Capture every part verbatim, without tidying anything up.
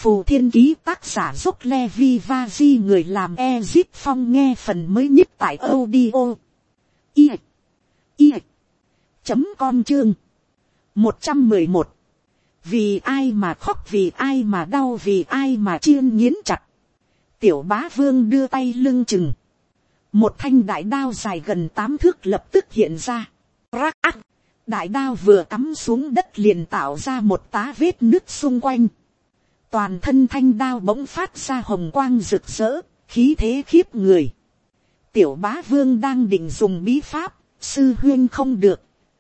phù thiên ký, tác giả dốc Levi Vaji, người làm Ezip Phong, nghe phần mới nhất tại audio i i chấm com chương một trăm mười một. Vì ai mà khóc, vì ai mà đau, vì ai mà chiên nghiến chặt. Tiểu bá vương đưa tay lưng chừng, một thanh đại đao dài gần tám thước lập tức hiện ra. Rắc ác, đại đao vừa cắm xuống đất liền tạo ra một tá vết nứt xung quanh. Toàn thân thanh đao bỗng phát ra hồng quang rực rỡ, khí thế khiếp người. Tiểu bá vương đang định dùng bí pháp, sư huyên không được.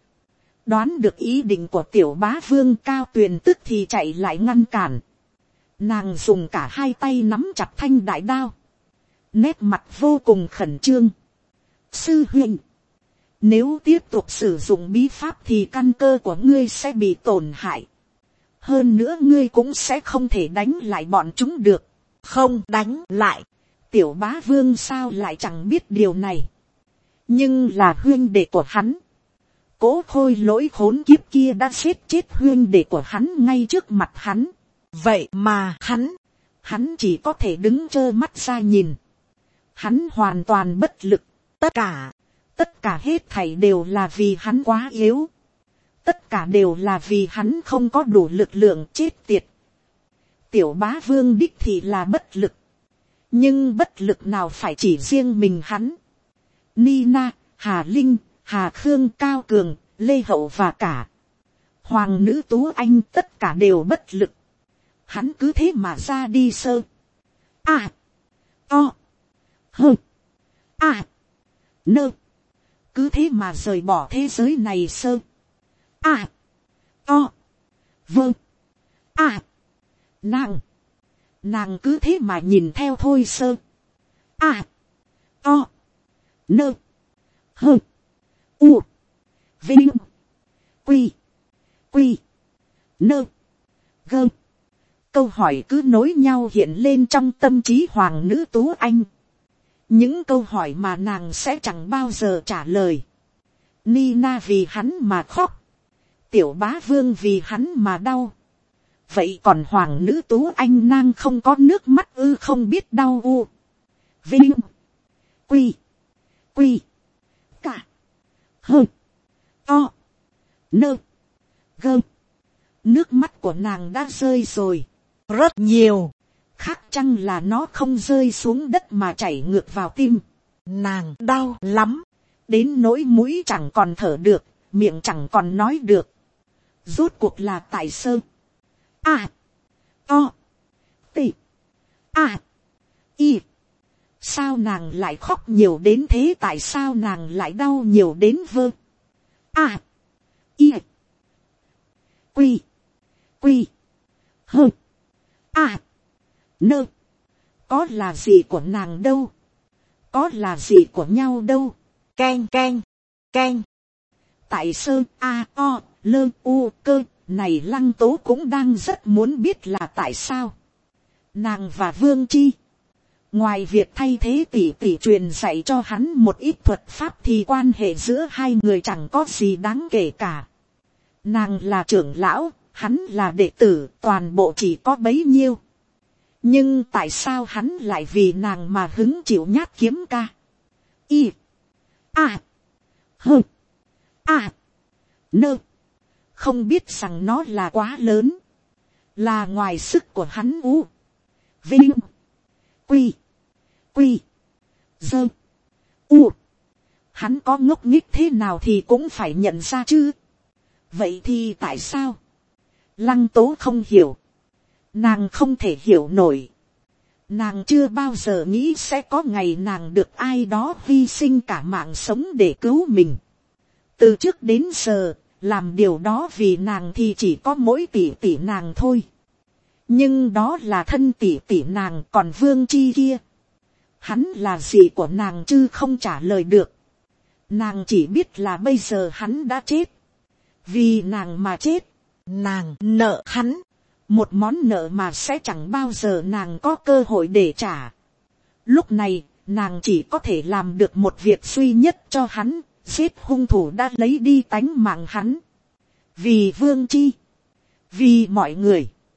Đoán được ý định của tiểu bá vương, Cao Tuyền tức thì chạy lại ngăn cản. Nàng dùng cả hai tay nắm chặt thanh đại đao, nét mặt vô cùng khẩn trương. Sư huynh, nếu tiếp tục sử dụng bí pháp thì căn cơ của ngươi sẽ bị tổn hại. Hơn nữa ngươi cũng sẽ không thể đánh lại bọn chúng được. Không đánh lại. Tiểu bá vương sao lại chẳng biết điều này. Nhưng là huyên đệ của hắn. Cố khôi lỗi khốn kiếp kia đã giết chết huyên đệ của hắn ngay trước mặt hắn. Vậy mà hắn, hắn chỉ có thể đứng trơ mắt ra nhìn. Hắn hoàn toàn bất lực. Tất cả, tất cả hết thảy đều là vì hắn quá yếu. Tất cả đều là vì hắn không có đủ lực lượng, chết tiệt. Tiểu bá vương đích thì là bất lực. Nhưng bất lực nào phải chỉ riêng mình hắn. Nina, Hà Linh, Hà Khương, Cao Cường, Lê Hậu và cả Hoàng nữ Tú Anh tất cả đều bất lực. Hắn cứ thế mà ra đi sơ. À. O. Hơ. À. Nơ. Cứ thế mà rời bỏ thế giới này sơ. À. O. Vâng. À. Nàng. Nàng cứ thế mà nhìn theo thôi sơ. À. O. Nơ. Hơ. U. Vinh. Quy. Quy. Nơ. Gơ. Câu hỏi cứ nối nhau hiện lên trong tâm trí Hoàng nữ Tú Anh. Những câu hỏi mà nàng sẽ chẳng bao giờ trả lời. Nina vì hắn mà khóc. Tiểu bá vương vì hắn mà đau. Vậy còn Hoàng nữ Tú Anh nàng không có nước mắt ư, không biết đau u. Vinh. Quy. Quy. Cả. Hơ. To. Nơ. Gơ. Nước mắt của nàng đã rơi rồi. Rất nhiều. Khác chăng là nó không rơi xuống đất mà chảy ngược vào tim. Nàng đau lắm. Đến nỗi mũi chẳng còn thở được, miệng chẳng còn nói được. Rốt cuộc là tại sơ. À. O. Tị. À. Y. Sao nàng lại khóc nhiều đến thế, tại sao nàng lại đau nhiều đến vơ. À. Y. Quy. Quy. Hơ. À. Nơ. Có là gì của nàng đâu. Có là gì của nhau đâu. Keng keng. Keng. Tại sơ a o lơ u cơ này Lăng Tố cũng đang rất muốn biết là tại sao. Nàng và Vương Chi, ngoài việc thay thế tỷ tỷ truyền dạy cho hắn một ít thuật pháp thì quan hệ giữa hai người chẳng có gì đáng kể cả. Nàng là trưởng lão, hắn là đệ tử, toàn bộ chỉ có bấy nhiêu. Nhưng tại sao hắn lại vì nàng mà hứng chịu nhát kiếm ca. Y. À. Hơ. À. Nơ. Không biết rằng nó là quá lớn. Là ngoài sức của hắn u. Vinh. Quy. Quy. Dơ. U. Hắn có ngốc nghếch thế nào thì cũng phải nhận ra chứ. Vậy thì tại sao? Lăng Tố không hiểu. Nàng không thể hiểu nổi. Nàng chưa bao giờ nghĩ sẽ có ngày nàng được ai đó hy sinh cả mạng sống để cứu mình. Từ trước đến giờ, làm điều đó vì nàng thì chỉ có mỗi tỷ tỷ nàng thôi. Nhưng đó là thân tỷ tỷ nàng, còn Vương Chi kia. Hắn là gì của nàng chứ không trả lời được. Nàng chỉ biết là bây giờ hắn đã chết. Vì nàng mà chết, nàng nợ hắn. Một món nợ mà sẽ chẳng bao giờ nàng có cơ hội để trả. Lúc này, nàng chỉ có thể làm được một việc duy nhất cho hắn, giết hung thủ đã lấy đi tánh mạng hắn. Vì Vương Chi, vì mọi người,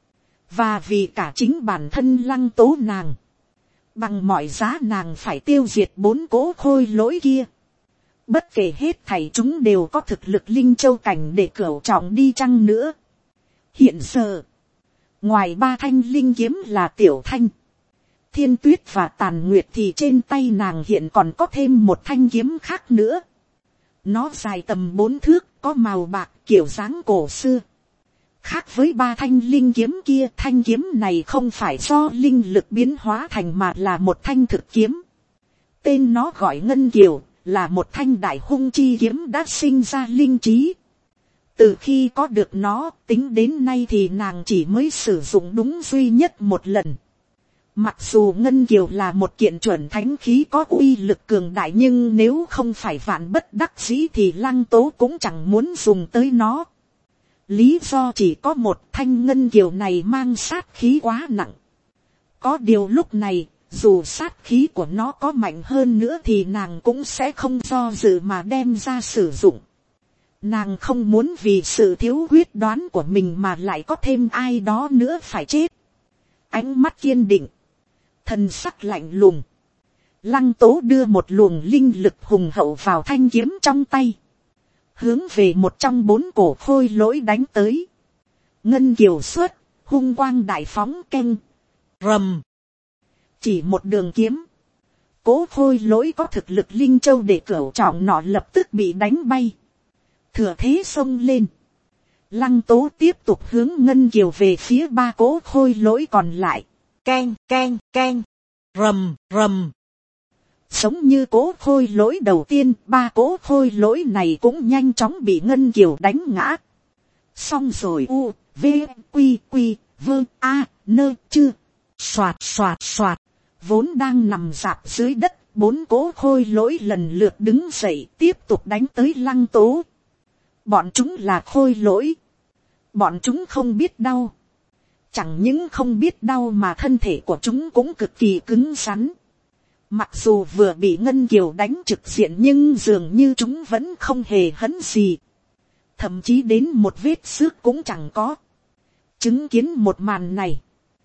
Và vì cả chính bản thân Lăng Tố nàng. Bằng mọi giá nàng phải tiêu diệt bốn cỗ khôi lỗi kia. Bất kể hết thảy chúng đều có thực lực linh châu cảnh để cửu trọng đi chăng nữa. Hiện giờ, ngoài ba thanh linh kiếm là Tiểu Thanh, Thiên Tuyết và Tàn Nguyệt thì trên tay nàng hiện còn có thêm một thanh kiếm khác nữa. Nó dài tầm bốn thước, có màu bạc kiểu dáng cổ xưa. Khác với ba thanh linh kiếm kia, thanh kiếm này không phải do linh lực biến hóa thành mà là một thanh thực kiếm. Tên nó gọi Ngân Kiều, là một thanh đại hung chi kiếm đã sinh ra linh trí. Từ khi có được nó, tính đến nay thì nàng chỉ mới sử dụng đúng duy nhất một lần. Mặc dù Ngân Kiều là một kiện chuẩn thánh khí có uy lực cường đại, nhưng nếu không phải vạn bất đắc dĩ thì Lăng Tố cũng chẳng muốn dùng tới nó. Lý do chỉ có một, thanh Ngân Kiều này mang sát khí quá nặng. Có điều lúc này, dù sát khí của nó có mạnh hơn nữa thì nàng cũng sẽ không do dự mà đem ra sử dụng. Nàng không muốn vì sự thiếu quyết đoán của mình mà lại có thêm ai đó nữa phải chết. Ánh mắt kiên định, thần sắc lạnh lùng. Lăng Tố đưa một luồng linh lực hùng hậu vào thanh kiếm trong tay, hướng về một trong bốn cổ khôi lỗi đánh tới. Ngân Kiều xuất, hung quang đại phóng keng, rầm. Chỉ một đường kiếm, cố khôi lỗi có thực lực linh châu để cửu trọng nọ lập tức bị đánh bay. Thừa thế xông lên, Lăng Tố tiếp tục hướng Ngân Kiều về phía ba cố khôi lỗi còn lại. Keng keng keng, rầm rầm. Giống như cố khôi lỗi đầu tiên, ba cố khôi lỗi này cũng nhanh chóng bị Ngân Kiều đánh ngã. Xong rồi u, v, quy quy, vơ, a, nơ, chư. Xoạt xoạt xoạt. Vốn đang nằm rạp dưới đất, bốn cố khôi lỗi lần lượt đứng dậy tiếp tục đánh tới Lăng Tố. Bọn chúng là khôi lỗi. Bọn chúng không biết đau. Chẳng những không biết đau mà thân thể của chúng cũng cực kỳ cứng rắn. Mặc dù vừa bị Ngân Kiều đánh trực diện nhưng dường như chúng vẫn không hề hấn gì. Thậm chí đến một vết xước cũng chẳng có. Chứng kiến một màn này,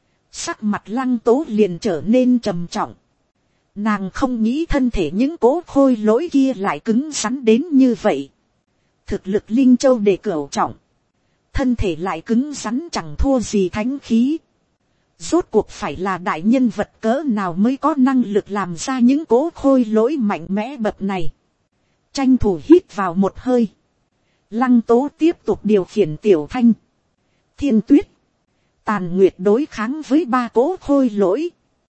sắc mặt Lăng Tố liền trở nên trầm trọng. Nàng không nghĩ thân thể những cố khôi lỗi kia lại cứng rắn đến như vậy. Thực lực linh châu để cửu trọng, thân thể lại cứng rắn chẳng thua gì thánh khí. Rốt cuộc phải là đại nhân vật cỡ nào mới có năng lực làm ra những cố khôi lỗi mạnh mẽ bậc này. Tranh thủ hít vào một hơi, Lăng Tố tiếp tục điều khiển Tiểu Thanh, Thiên Tuyết, Tàn Nguyệt đối kháng với ba cố khôi lỗi.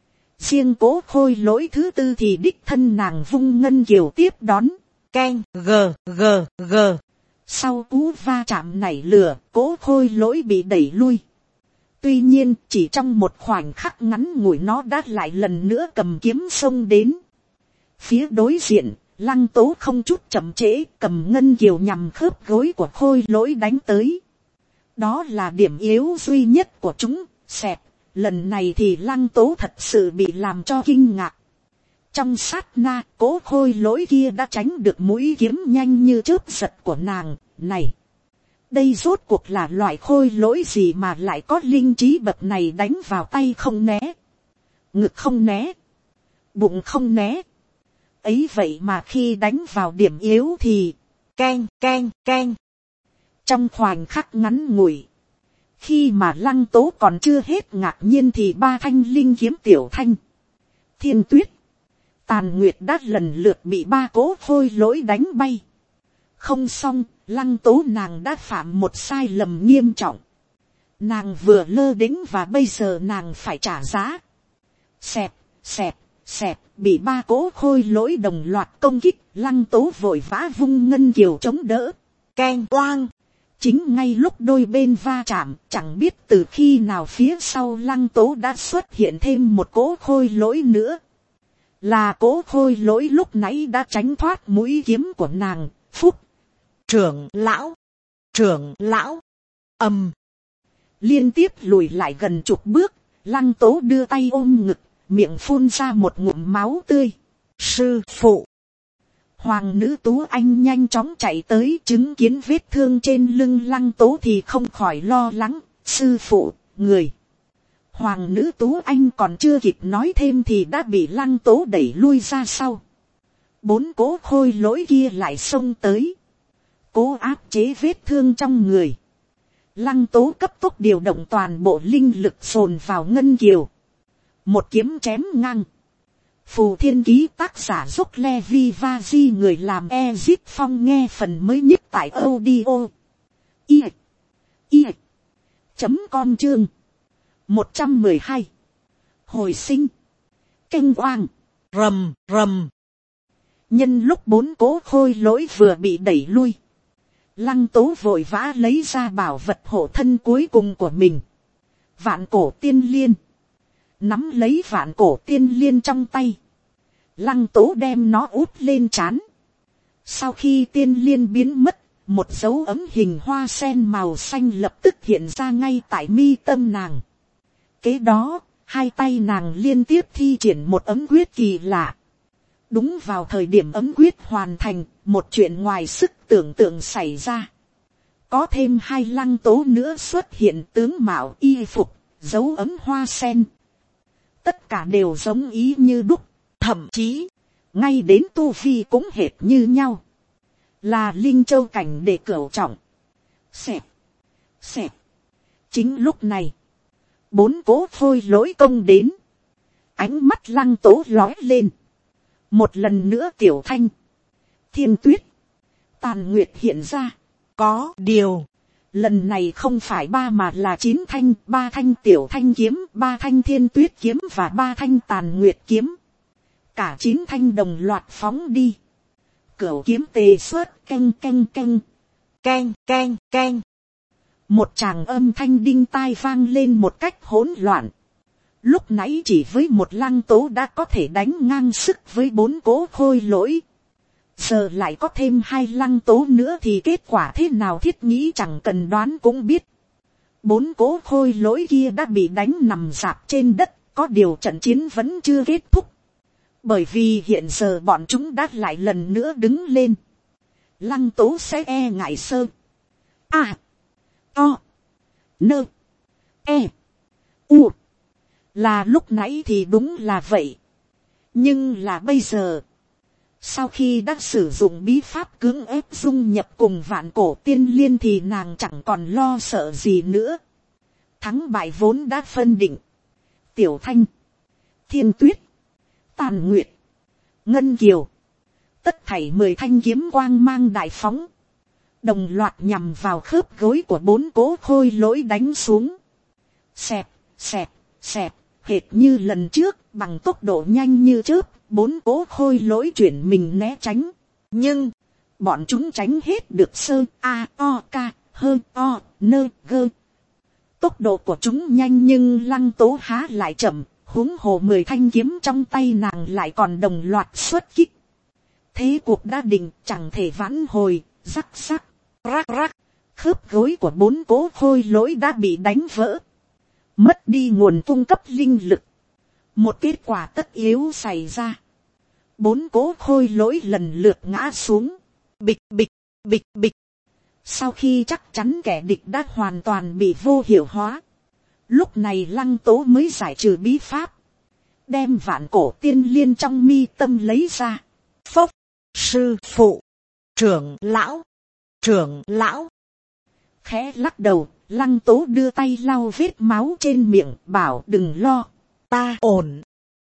Riêng cố khôi lỗi thứ tư thì đích thân nàng vung Ngân Kiều tiếp đón. Keng, g, g, g. Sau cú va chạm nảy lửa, cố khôi lỗi bị đẩy lui. Tuy nhiên, chỉ trong một khoảnh khắc ngắn ngủi nó đã lại lần nữa cầm kiếm xông đến. Phía đối diện, Lăng Tố không chút chậm trễ, cầm Ngân Kiều nhằm khớp gối của khôi lỗi đánh tới. Đó là điểm yếu duy nhất của chúng, xẹp. Lần này thì Lăng Tố thật sự bị làm cho kinh ngạc. Trong sát na, cố khôi lỗi kia đã tránh được mũi kiếm nhanh như chớp giật của nàng. Này, đây rốt cuộc là loại khôi lỗi gì mà lại có linh trí bậc này, đánh vào tay không né, ngực không né, bụng không né. Ấy vậy mà khi đánh vào điểm yếu thì keng keng keng. Trong khoảnh khắc ngắn ngủi, khi mà Lăng Tố còn chưa hết ngạc nhiên thì ba thanh linh kiếm Tiểu Thanh, Thiên Tuyết, Tàn Nguyệt đã lần lượt bị ba cố khôi lỗi đánh bay. Không xong, Lăng Tố nàng đã phạm một sai lầm nghiêm trọng. Nàng vừa lơ đễnh và bây giờ nàng phải trả giá. Xẹp, xẹp, xẹp, bị ba cố khôi lỗi đồng loạt công kích. Lăng Tố vội vã vung Ngân Kiều chống đỡ. Keng oang. Chính ngay lúc đôi bên va chạm, chẳng biết từ khi nào phía sau Lăng Tố đã xuất hiện thêm một cố khôi lỗi nữa. Là cố khôi lỗi lúc nãy đã tránh thoát mũi kiếm của nàng. Phúc, trưởng lão, trưởng lão, ầm. Liên tiếp lùi lại gần chục bước, Lăng Tố đưa tay ôm ngực, miệng phun ra một ngụm máu tươi. Sư phụ. Hoàng nữ Tú Anh nhanh chóng chạy tới, chứng kiến vết thương trên lưng Lăng Tố thì không khỏi lo lắng. Sư phụ, người, Hoàng nữ Tú Anh còn chưa kịp nói thêm thì đã bị Lăng Tố đẩy lui ra sau. Bốn cố khôi lỗi kia lại xông tới, cố áp chế vết thương trong người. Lăng Tố cấp tốc điều động toàn bộ linh lực dồn vào ngân kiều, một kiếm chém ngang. Phù Thiên Ký tác giả Dốc Levi Vaji người làm Ezip Phong nghe phần mới nhất tại audio i i chấm com chương một trăm mười hai hồi sinh kênh quang rầm rầm. Nhân lúc bốn cố khôi lỗi vừa bị đẩy lui, Lăng Tố vội vã lấy ra bảo vật hộ thân cuối cùng của mình, Vạn Cổ Tiên Liên. Nắm lấy Vạn Cổ Tiên Liên trong tay, Lăng Tố đem nó úp lên trán. Sau khi tiên liên biến mất, một dấu ấm hình hoa sen màu xanh lập tức hiện ra ngay tại mi tâm nàng. Kế đó, hai tay nàng liên tiếp thi triển một ấm quyết kỳ lạ. Đúng vào thời điểm ấm quyết hoàn thành, một chuyện ngoài sức tưởng tượng xảy ra. Có thêm hai Lăng Tố nữa xuất hiện, tướng mạo y phục, dấu ấm hoa sen. Tất cả đều giống ý như đúc, thậm chí, ngay đến tu vi cũng hệt như nhau. Là Linh Châu cảnh để cửu trọng. Xẹp, xẹp. Chính lúc này, bốn cố khôi lỗi công đến. Ánh mắt Lăng Tố lói lên. Một lần nữa Tiểu Thanh, Thiên Tuyết, Tàn Nguyệt hiện ra. Có điều, lần này không phải ba mà là chín thanh, ba thanh Tiểu Thanh kiếm, ba thanh Thiên Tuyết kiếm và ba thanh Tàn Nguyệt kiếm. Cả chín thanh đồng loạt phóng đi. Cửu kiếm tề xuất, canh canh canh, canh canh canh. Một tràng âm thanh đinh tai vang lên một cách hỗn loạn. Lúc nãy chỉ với một Lăng Tố đã có thể đánh ngang sức với bốn cố khôi lỗi. Giờ lại có thêm hai Lăng Tố nữa thì kết quả thế nào Thiết nghĩ chẳng cần đoán cũng biết. Bốn cố khôi lỗi kia đã bị đánh nằm rạp trên đất, có điều trận chiến vẫn chưa kết thúc. Bởi vì hiện giờ bọn chúng đã lại lần nữa đứng lên. Lăng Tố sẽ e ngại sơ. À. To. Nơ. E. U. Là lúc nãy thì đúng là vậy. Nhưng là bây giờ. Sau khi đã sử dụng bí pháp cưỡng ép dung nhập cùng Vạn Cổ Tiên Liên thì nàng chẳng còn lo sợ gì nữa. Thắng bại vốn đã phân định. Tiểu Thanh, Thiên Tuyết, Tàn Nguyệt, Ngân Kiều. Tất thảy mười thanh kiếm quang mang đại phóng. Đồng loạt nhằm vào khớp gối của bốn cố khôi lỗi đánh xuống. Xẹp, xẹp, xẹp, hệt như lần trước, bằng tốc độ nhanh như chớp, bốn cố khôi lỗi chuyển mình né tránh. Nhưng, bọn chúng tránh hết được sơ, a, o, ca, hơ, o, nơ, gơ. Tốc độ của chúng nhanh nhưng Lăng Tố há lại chậm, huống hồ mười thanh kiếm trong tay nàng lại còn đồng loạt xuất kích. Thế cuộc đã định, chẳng thể vãn hồi, rắc rắc, rắc rắc, khớp gối của bốn cố khôi lỗi đã bị đánh vỡ. Mất đi nguồn cung cấp linh lực. Một kết quả tất yếu xảy ra. Bốn cố khôi lỗi lần lượt ngã xuống. Bịch bịch, bịch bịch. Sau khi chắc chắn kẻ địch đã hoàn toàn bị vô hiệu hóa. Lúc này Lăng Tố mới giải trừ bí pháp. Đem Vạn Cổ Tiên Liên trong mi tâm lấy ra. Phốc, sư phụ, trưởng lão, trưởng lão. Khẽ lắc đầu, Lăng Tố đưa tay lau vết máu trên miệng, bảo đừng lo, ta ổn.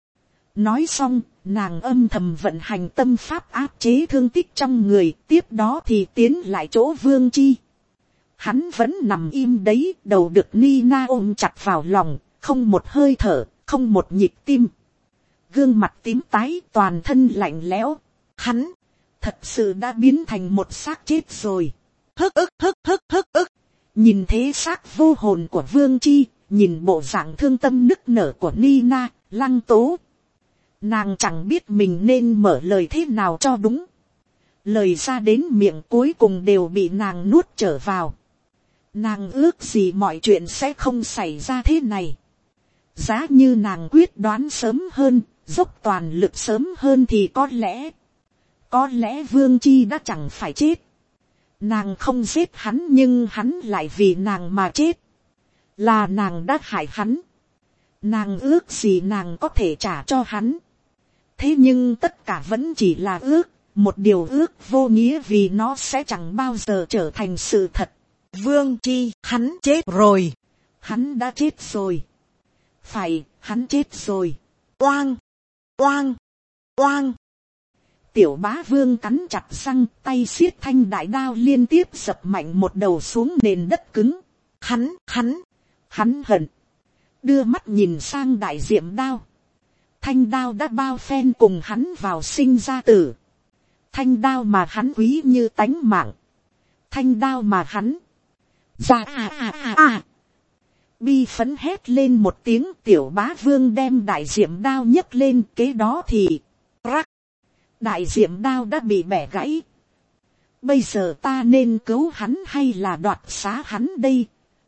Nói xong, nàng âm thầm vận hành tâm pháp áp chế thương tích trong người, tiếp đó thì tiến lại chỗ Vương Chi. Hắn vẫn nằm im đấy, đầu được Nina ôm chặt vào lòng, không một hơi thở, không một nhịp tim. Gương mặt tím tái, toàn thân lạnh lẽo. Hắn, thật sự đã biến thành một xác chết rồi. Hức ức hức hức hức ức. Nhìn thế xác vô hồn của Vương Chi, nhìn bộ dạng thương tâm nức nở của Nina, Lăng Tố. Nàng chẳng biết mình nên mở lời thế nào cho đúng. Lời ra đến miệng cuối cùng đều bị nàng nuốt trở vào. Nàng ước gì mọi chuyện sẽ không xảy ra thế này. Giá như nàng quyết đoán sớm hơn, dốc toàn lực sớm hơn thì có lẽ, có lẽ Vương Chi đã chẳng phải chết. Nàng không giết hắn nhưng hắn lại vì nàng mà chết. Là nàng đã hại hắn. Nàng ước gì nàng có thể trả cho hắn. Thế nhưng tất cả vẫn chỉ là ước, một điều ước vô nghĩa vì nó sẽ chẳng bao giờ trở thành sự thật. Vương Chi, hắn chết rồi. Hắn đã chết rồi. Phải, hắn chết rồi. Oang, oang, oang. Tiểu bá vương cắn chặt răng, tay siết thanh đại đao liên tiếp dập mạnh một đầu xuống nền đất cứng. Hắn, hắn, hắn hận. Đưa mắt nhìn sang đại diệm đao. Thanh đao đã bao phen cùng hắn vào sinh ra tử. Thanh đao mà hắn quý như tánh mạng. Thanh đao mà hắn. Ra à à à à. Bi phấn hét lên một tiếng, tiểu bá vương đem đại diệm đao nhấc lên, kế đó thì. Rắc. Đại diệm đao đã bị bẻ gãy. Bây giờ ta nên cứu hắn hay là đoạt xá hắn đây?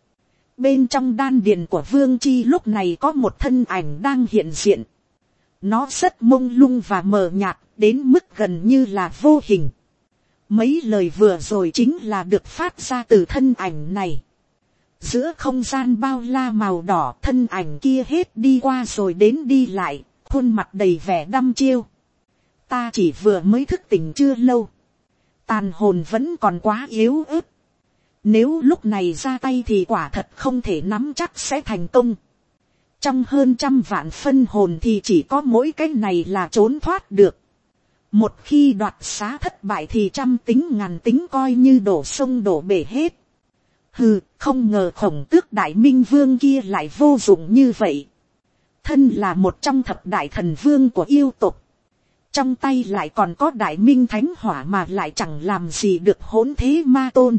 Bên trong đan điền của Vương Chi lúc này có một thân ảnh đang hiện diện. Nó rất mông lung và mờ nhạt, đến mức gần như là vô hình. Mấy lời vừa rồi chính là được phát ra từ thân ảnh này. Giữa không gian bao la màu đỏ, thân ảnh kia hết đi qua rồi đến đi lại, khuôn mặt đầy vẻ đăm chiêu. Ta chỉ vừa mới thức tỉnh chưa lâu. Tàn hồn vẫn còn quá yếu ớt. Nếu lúc này ra tay thì quả thật không thể nắm chắc sẽ thành công. Trong hơn trăm vạn phân hồn thì chỉ có mỗi cái này là trốn thoát được. Một khi đoạt xá thất bại thì trăm tính ngàn tính coi như đổ sông đổ bể hết. Hừ, không ngờ Khổng Tước Đại Minh Vương kia lại vô dụng như vậy. Thân là một trong thập đại thần vương của yêu tộc. Trong tay lại còn có Đại Minh Thánh Hỏa mà lại chẳng làm gì được Hỗn Thế Ma Tôn.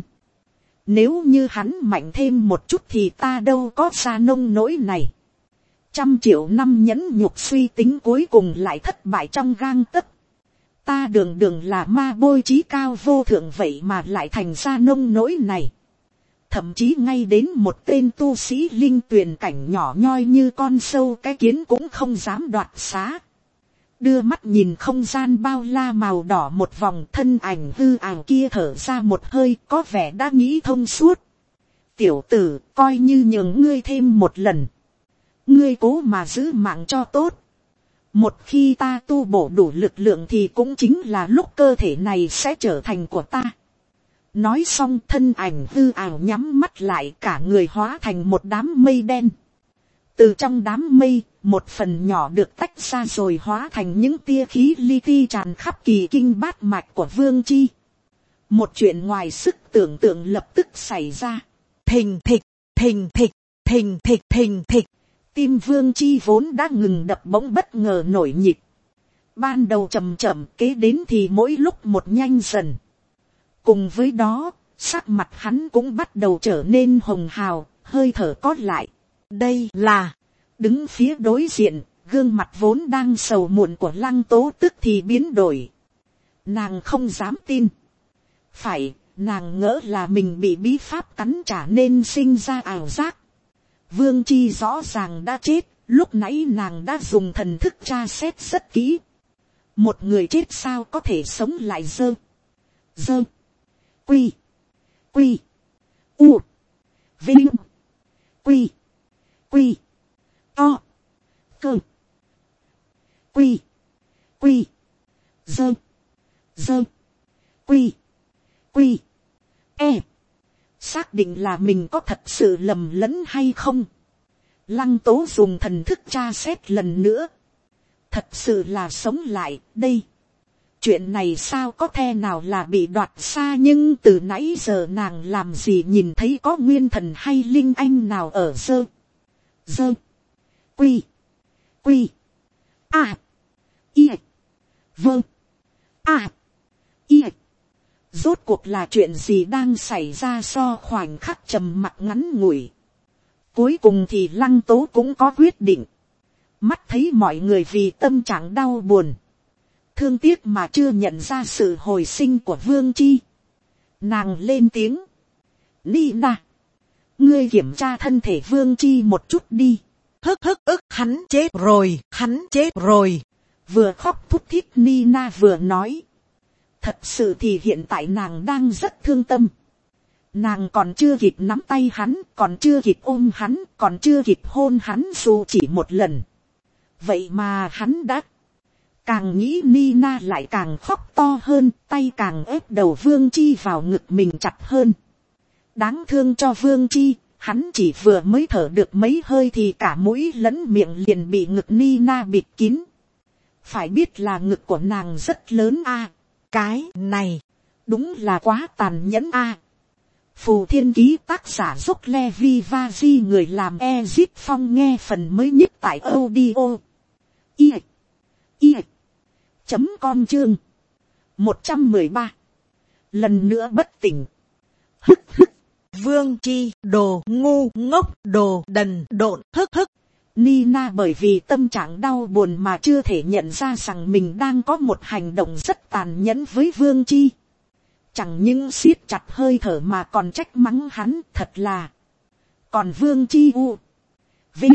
Nếu như hắn mạnh thêm một chút thì ta đâu có ra nông nỗi này. Trăm triệu năm nhẫn nhục suy tính cuối cùng lại thất bại trong gang tấc. Ta đường đường là ma bôi trí cao vô thượng vậy mà lại thành ra nông nỗi này. Thậm chí ngay đến một tên tu sĩ linh tuyền cảnh nhỏ nhoi như con sâu cái kiến cũng không dám đoạt xá. Đưa mắt nhìn không gian bao la màu đỏ một vòng, thân ảnh hư ảo kia thở ra một hơi, có vẻ đã nghĩ thông suốt. Tiểu tử, coi như nhường ngươi thêm một lần. Ngươi cố mà giữ mạng cho tốt. Một khi ta tu bổ đủ lực lượng thì cũng chính là lúc cơ thể này sẽ trở thành của ta. Nói xong thân ảnh hư ảo nhắm mắt lại, cả người hóa thành một đám mây đen. Từ trong đám mây, một phần nhỏ được tách ra rồi hóa thành những tia khí li ti tràn khắp kỳ kinh bát mạch của Vương Chi. Một chuyện ngoài sức tưởng tượng lập tức xảy ra. Thình thịch, thình thịch, thình thịch, thình thịch. Tim Vương Chi vốn đã ngừng đập bỗng bất ngờ nổi nhịp. Ban đầu chậm chậm, kế đến thì mỗi lúc một nhanh dần. Cùng với đó, sắc mặt hắn cũng bắt đầu trở nên hồng hào, hơi thở có lại. Đây là, đứng phía đối diện, gương mặt vốn đang sầu muộn của Lăng Tố tức thì biến đổi. Nàng không dám tin. Phải, nàng ngỡ là mình bị bí pháp cắn trả nên sinh ra ảo giác. Vương Chi rõ ràng đã chết, lúc nãy nàng đã dùng thần thức tra xét rất kỹ. Một người chết sao có thể sống lại dơ. Dơ. Quy. Quy. U. Vinh. Quy. Quy. To. Cơ. Quy. Quy. Dơ. Dơ. Quy. Quy. E. Xác định là mình có thật sự lầm lẫn hay không. Lăng Tố dùng thần thức tra xét lần nữa. Thật sự là sống lại đây. Chuyện này sao có thể nào là bị đoạt xa, nhưng từ nãy giờ nàng làm gì nhìn thấy có nguyên thần hay linh anh nào ở dơ. Dơ. Quy. Quy. À. Y. Vâng. À. Y. Rốt cuộc là chuyện gì đang xảy ra so khoảnh khắc trầm mặc ngắn ngủi. Cuối cùng thì Lăng Tố cũng có quyết định. Mắt thấy mọi người vì tâm trạng đau buồn. Thương tiếc mà chưa nhận ra sự hồi sinh của Vương Chi. Nàng lên tiếng. Nina. Ngươi kiểm tra thân thể Vương Chi một chút đi. Hức hức ức, hắn chết rồi, hắn chết rồi. Vừa khóc thút thít Nina vừa nói. Thật sự thì hiện tại nàng đang rất thương tâm. Nàng còn chưa kịp nắm tay hắn, còn chưa kịp ôm hắn, còn chưa kịp hôn hắn dù chỉ một lần. Vậy mà hắn đã càng nghĩ Nina lại càng khóc to hơn, tay càng ép đầu Vương Chi vào ngực mình chặt hơn. Đáng thương cho Vương Chi, hắn chỉ vừa mới thở được mấy hơi thì cả mũi lẫn miệng liền bị ngực Nina bịt kín. Phải biết là ngực của nàng rất lớn a. Cái này đúng là quá tàn nhẫn a. Phù Thiên Ký tác giả Dốc Levi Vaji, người làm Ezip Phong, nghe phần mới nhất tại audio i i chấm com chương một trăm mười ba. Lần nữa bất tỉnh. Hức hức. Vương Chi, đồ ngu ngốc, đồ đần độn, hức hức. Nina bởi vì tâm trạng đau buồn mà chưa thể nhận ra rằng mình đang có một hành động rất tàn nhẫn với Vương Chi. Chẳng những siết chặt hơi thở mà còn trách mắng hắn, thật là. Còn Vương Chi u vinh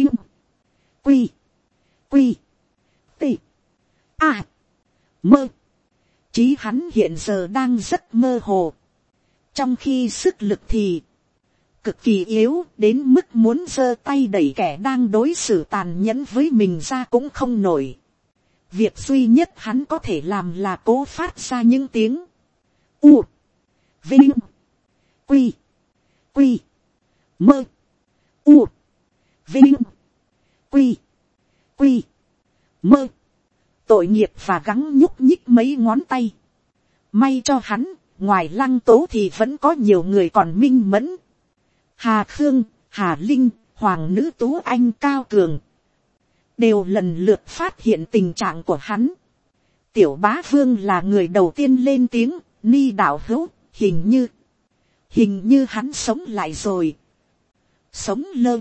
quy quy tị a mơ, chí hắn hiện giờ đang rất mơ hồ, trong khi sức lực thì cực kỳ yếu đến mức muốn giơ tay đẩy kẻ đang đối xử tàn nhẫn với mình ra cũng không nổi. Việc duy nhất hắn có thể làm là cố phát ra những tiếng u vinh quy quy mơ, u vinh quy quy mơ. Tội nghiệp và gắng nhúc nhích mấy ngón tay. May cho hắn, ngoài Lăng Tố thì vẫn có nhiều người còn minh mẫn. Hà Khương, Hà Linh, Hoàng nữ Tú Anh, Cao Cường đều lần lượt phát hiện tình trạng của hắn. Tiểu Bá Vương là người đầu tiên lên tiếng. Ni đạo hữu, hình như hình như hắn sống lại rồi. Sống lơ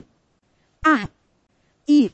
a i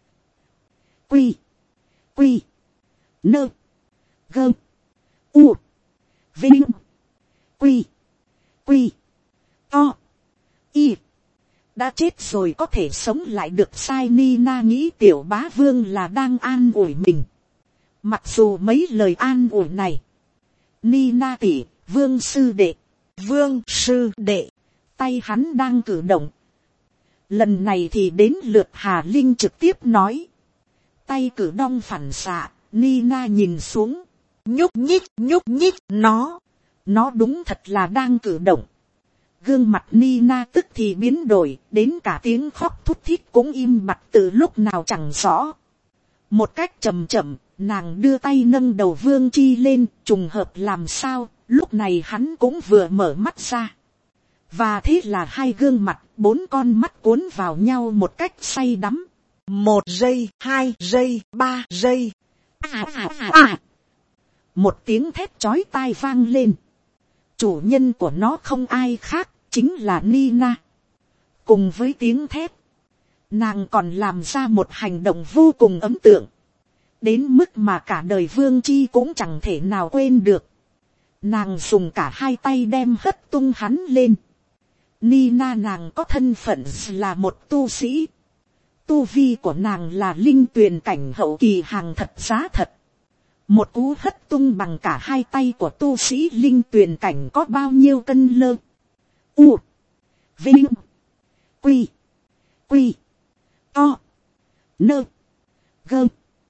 quy quy nơ gơ u vinh quy quy to y đã chết rồi có thể sống lại được sai. Nina nghĩ Tiểu Bá Vương là đang an ủi mình. Mặc dù mấy lời an ủi này, Nina tỷ, Vương sư đệ, Vương sư đệ, tay hắn đang cử động. Lần này thì đến lượt Hà Linh trực tiếp nói. Tay cử đong phản xạ, Nina nhìn xuống. Nhúc nhích, nhúc nhích, nó. Nó đúng thật là đang cử động. Gương mặt Nina tức thì biến đổi, đến cả tiếng khóc thút thít cũng im bặt từ lúc nào chẳng rõ. Một cách chậm chậm, nàng đưa tay nâng đầu Vương Chi lên, trùng hợp làm sao, lúc này hắn cũng vừa mở mắt ra. Và thế là hai gương mặt, bốn con mắt cuốn vào nhau một cách say đắm. Một giây, hai giây, ba giây. À, à, à, à. Một tiếng thét chói tai vang lên. Chủ nhân của nó không ai khác, chính là Nina. Cùng với tiếng thét, nàng còn làm ra một hành động vô cùng ấn tượng. Đến mức mà cả đời Vương Chi cũng chẳng thể nào quên được. Nàng dùng cả hai tay đem hất tung hắn lên. Nina nàng có thân phận là một tu sĩ. Tu vi của nàng là linh tuyền cảnh hậu kỳ hàng thật giá thật. Một cú hất tung bằng cả hai tay của tu sĩ linh tuyền cảnh có bao nhiêu cân lơ. U. Vinh. Quy. Quy. To. Nơ. Gơ.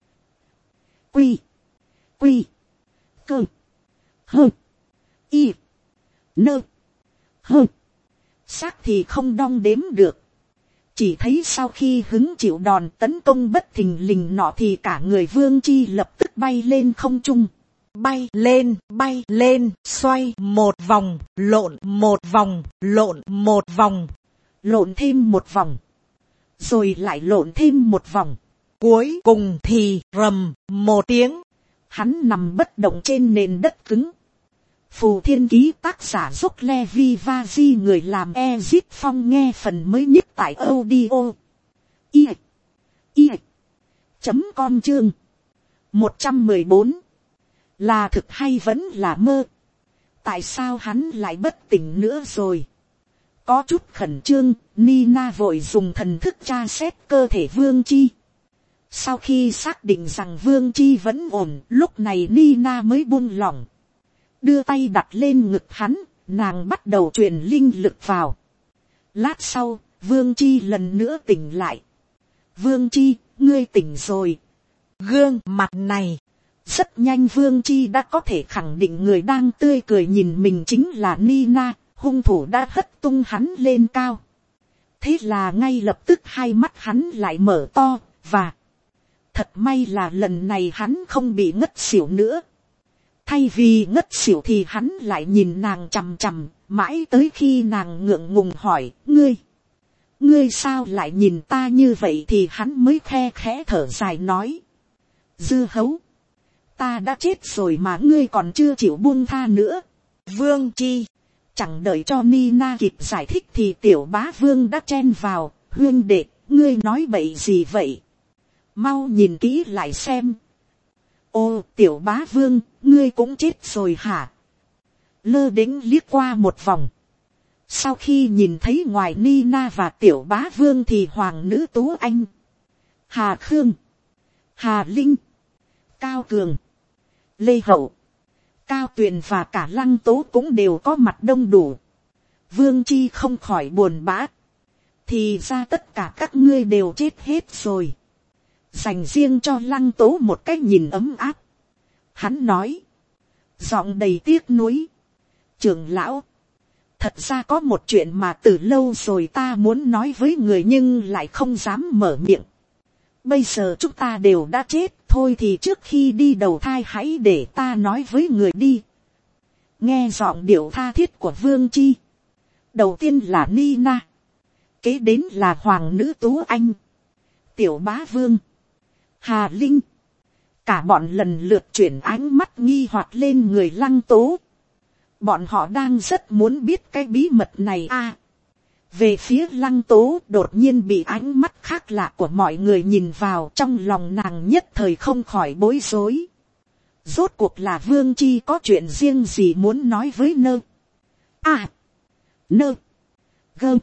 Quy. Quy. Cơ. Hơ. Y. Nơ. Hơ. Xác thì không đong đếm được. Chỉ thấy sau khi hứng chịu đòn tấn công bất thình lình nọ thì cả người Vương Chi lập tức bay lên không trung. Bay lên, bay lên, xoay một vòng, lộn một vòng, lộn một vòng. Lộn thêm một vòng. Rồi lại lộn thêm một vòng. Cuối cùng thì rầm một tiếng. Hắn nằm bất động trên nền đất cứng. Phù Thiên Ký tác giả Dốc Levi Vaji, người làm Ezip Phong, nghe phần mới nhất tại audio i i chấm com chương một trăm mười bốn. Là thực hay vẫn là mơ? Tại sao hắn lại bất tỉnh nữa rồi? Có chút khẩn trương, Nina vội dùng thần thức tra xét cơ thể Vương Chi. Sau khi xác định rằng Vương Chi vẫn ổn, lúc này Nina mới buông lỏng. Đưa tay đặt lên ngực hắn, nàng bắt đầu truyền linh lực vào. Lát sau, Vương Chi lần nữa tỉnh lại. Vương Chi, ngươi tỉnh rồi. Gương mặt này. Rất nhanh Vương Chi đã có thể khẳng định người đang tươi cười nhìn mình chính là Nina, hung thủ đã hất tung hắn lên cao. Thế là ngay lập tức hai mắt hắn lại mở to, và thật may là lần này hắn không bị ngất xỉu nữa. Thay vì ngất xỉu thì hắn lại nhìn nàng chằm chằm, mãi tới khi nàng ngượng ngùng hỏi, ngươi, ngươi sao lại nhìn ta như vậy thì hắn mới khe khẽ thở dài nói. Dư hấu, ta đã chết rồi mà ngươi còn chưa chịu buông tha nữa. Vương Chi, chẳng đợi cho Nina kịp giải thích thì tiểu bá vương đã chen vào, huyên đệ, ngươi nói bậy gì vậy? Mau nhìn kỹ lại xem. Ô, tiểu bá vương, ngươi cũng chết rồi hả? Lơ đĩnh liếc qua một vòng. Sau khi nhìn thấy ngoài Nina và tiểu bá vương thì hoàng nữ Tú Anh, Hà Khương, Hà Linh, Cao Cường, Lê Hậu, Cao Tuyền và cả Lăng Tố cũng đều có mặt đông đủ. Vương Chi không khỏi buồn bã. Thì ra tất cả các ngươi đều chết hết rồi. Dành riêng cho Lăng Tố một cái nhìn ấm áp. Hắn nói, giọng đầy tiếc nuối. Trưởng lão, thật ra có một chuyện mà từ lâu rồi ta muốn nói với người nhưng lại không dám mở miệng. Bây giờ chúng ta đều đã chết, thôi thì trước khi đi đầu thai hãy để ta nói với người đi. Nghe giọng điệu tha thiết của Vương Chi. Đầu tiên là Nina. Kế đến là hoàng nữ Tú Anh, tiểu bá vương, Hà Linh. Cả bọn lần lượt chuyển ánh mắt nghi hoặc lên người Lăng Tố. Bọn họ đang rất muốn biết cái bí mật này a. Về phía Lăng Tố đột nhiên bị ánh mắt khác lạ của mọi người nhìn vào, trong lòng nàng nhất thời không khỏi bối rối. Rốt cuộc là Vương Chi có chuyện riêng gì muốn nói với nơ. À. Nơ. Gơ.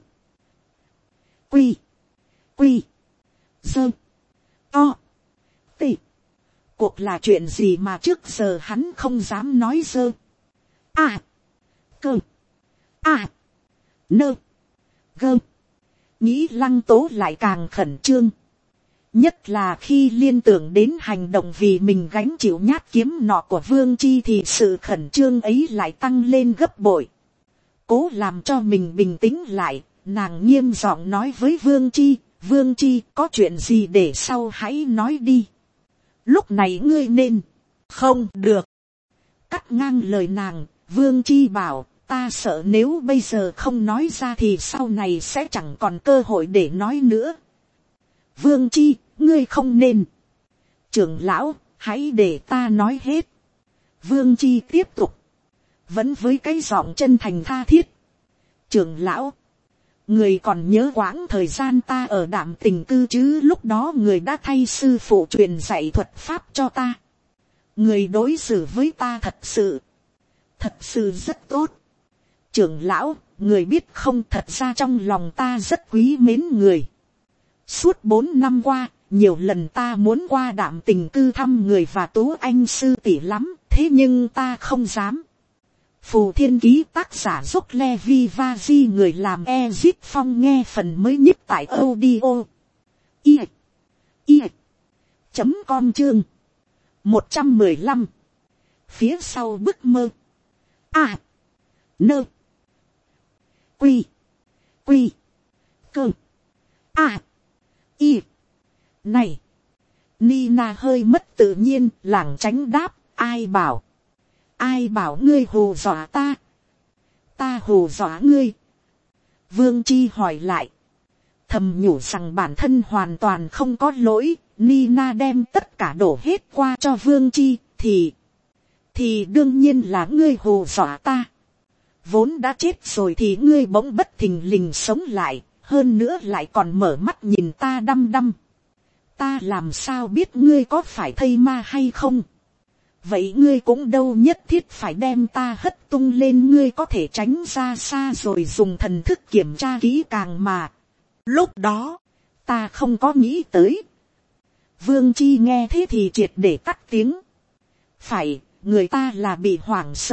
Quy. Quy. Dơ. To. Tị. Cuộc là chuyện gì mà trước giờ hắn không dám nói dơ. À. Cơ. À. Nơ. Gơ. Nghĩ Lăng Tố lại càng khẩn trương. Nhất là khi liên tưởng đến hành động vì mình gánh chịu nhát kiếm nọ của Vương Chi thì sự khẩn trương ấy lại tăng lên gấp bội. Cố làm cho mình bình tĩnh lại, nàng nghiêm giọng nói với Vương Chi, Vương Chi có chuyện gì để sau hãy nói đi. Lúc này ngươi nên, không được. Cắt ngang lời nàng, Vương Chi bảo, ta sợ nếu bây giờ không nói ra thì sau này sẽ chẳng còn cơ hội để nói nữa. Vương Chi, ngươi không nên. Trưởng lão, hãy để ta nói hết. Vương Chi tiếp tục. Vẫn với cái giọng chân thành tha thiết. Trưởng lão, người còn nhớ quãng thời gian ta ở Đạm Tình cư chứ, lúc đó người đã thay sư phụ truyền dạy thuật pháp cho ta. Người đối xử với ta thật sự, thật sự rất tốt. Trưởng lão, người biết không, thật ra trong lòng ta rất quý mến người. Suốt bốn năm qua, nhiều lần ta muốn qua Đạm Tình cư thăm người và Tú Anh sư tỷ lắm, thế nhưng ta không dám. Phù Thiên Ký tác giả Dốc Levi Vaji, người làm Ezip Phong nghe phần mới nhất tại audio. I. I. Chấm com chương. một trăm mười lăm. Phía sau bức mơ. À. Nơ. Quy. Quy. Cơ. À. Y. Này. Nina hơi mất tự nhiên, lảng tránh đáp, ai bảo. Ai bảo ngươi hù dọa ta. Ta hù dọa ngươi. Vương Chi hỏi lại. Thầm nhủ rằng bản thân hoàn toàn không có lỗi. Nina đem tất cả đổ hết qua cho Vương Chi. Thì. Thì đương nhiên là ngươi hù dọa ta. Vốn đã chết rồi thì ngươi bỗng bất thình lình sống lại. Hơn nữa lại còn mở mắt nhìn ta đăm đăm. Ta làm sao biết ngươi có phải thây ma hay không? Vậy ngươi cũng đâu nhất thiết phải đem ta hất tung lên, ngươi có thể tránh ra xa rồi dùng thần thức kiểm tra kỹ càng mà. Lúc đó, ta không có nghĩ tới. Vương Chi nghe thế thì triệt để tắt tiếng. Phải, người ta là bị hoảng sợ,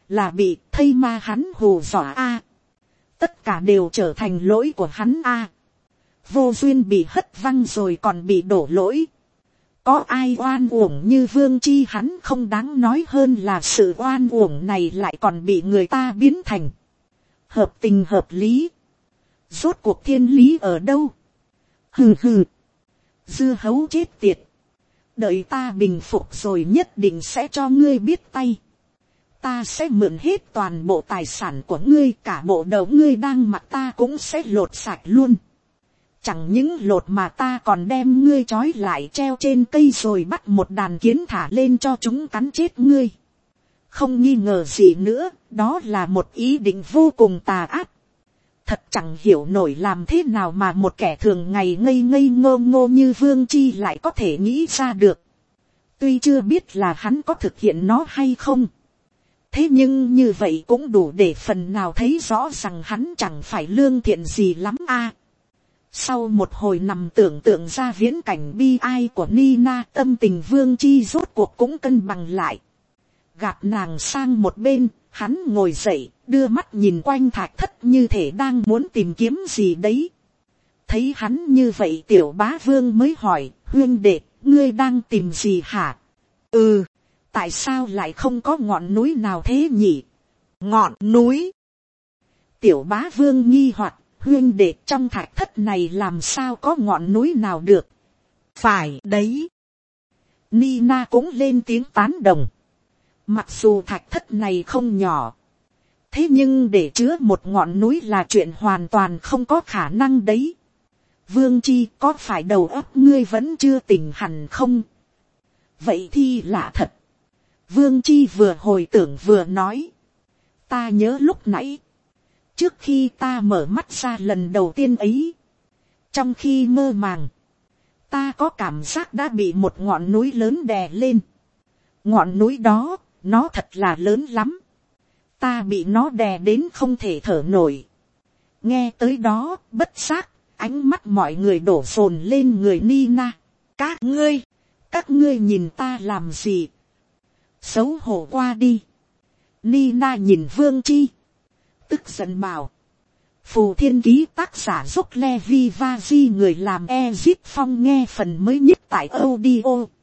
là bị thây ma hắn hù dọa a. Tất cả đều trở thành lỗi của hắn a. Vô duyên bị hất văng rồi còn bị đổ lỗi. Có ai oan uổng như Vương Chi hắn không đáng nói hơn là sự oan uổng này lại còn bị người ta biến thành hợp tình hợp lý. Rốt cuộc thiên lý ở đâu? Hừ hừ. Dưa hấu chết tiệt. Đợi ta bình phục rồi nhất định sẽ cho ngươi biết tay. Ta sẽ mượn hết toàn bộ tài sản của ngươi, cả bộ đầu ngươi đang mặc ta cũng sẽ lột sạch luôn. Chẳng những lột mà ta còn đem ngươi trói lại treo trên cây rồi bắt một đàn kiến thả lên cho chúng cắn chết ngươi. Không nghi ngờ gì nữa, đó là một ý định vô cùng tà ác. Thật chẳng hiểu nổi làm thế nào mà một kẻ thường ngày ngây ngây ngô ngô như Vương Chi lại có thể nghĩ ra được. Tuy chưa biết là hắn có thực hiện nó hay không. Thế nhưng như vậy cũng đủ để phần nào thấy rõ rằng hắn chẳng phải lương thiện gì lắm a. Sau một hồi nằm tưởng tượng ra viễn cảnh bi ai của Nina, tâm tình Vương Chi rốt cuộc cũng cân bằng lại. Gạt nàng sang một bên, hắn ngồi dậy, đưa mắt nhìn quanh thạch thất như thể đang muốn tìm kiếm gì đấy. Thấy hắn như vậy tiểu bá vương mới hỏi, huyên đệ, ngươi đang tìm gì hả? Ừ, tại sao lại không có ngọn núi nào thế nhỉ? Ngọn núi? Tiểu bá vương nghi hoặc, huyên đệ trong thạch thất này làm sao có ngọn núi nào được? Phải đấy. Nina cũng lên tiếng tán đồng. Mặc dù thạch thất này không nhỏ, thế nhưng để chứa một ngọn núi là chuyện hoàn toàn không có khả năng đấy. Vương Chi, có phải đầu óc ngươi vẫn chưa tỉnh hẳn không? Vậy thì lạ thật. Vương Chi vừa hồi tưởng vừa nói. Ta nhớ lúc nãy, trước khi ta mở mắt ra lần đầu tiên ấy, trong khi mơ màng, ta có cảm giác đã bị một ngọn núi lớn đè lên. Ngọn núi đó, nó thật là lớn lắm. Ta bị nó đè đến không thể thở nổi. Nghe tới đó, bất giác, ánh mắt mọi người đổ dồn lên người Nina. Các ngươi, các ngươi nhìn ta làm gì? Xấu hổ qua đi. Nina nhìn Vương Chi, tức giận bảo. Phù Thiên Ký tác giả giúp Levi Vazi người làm Ezip Phong nghe phần mới nhất tại audio.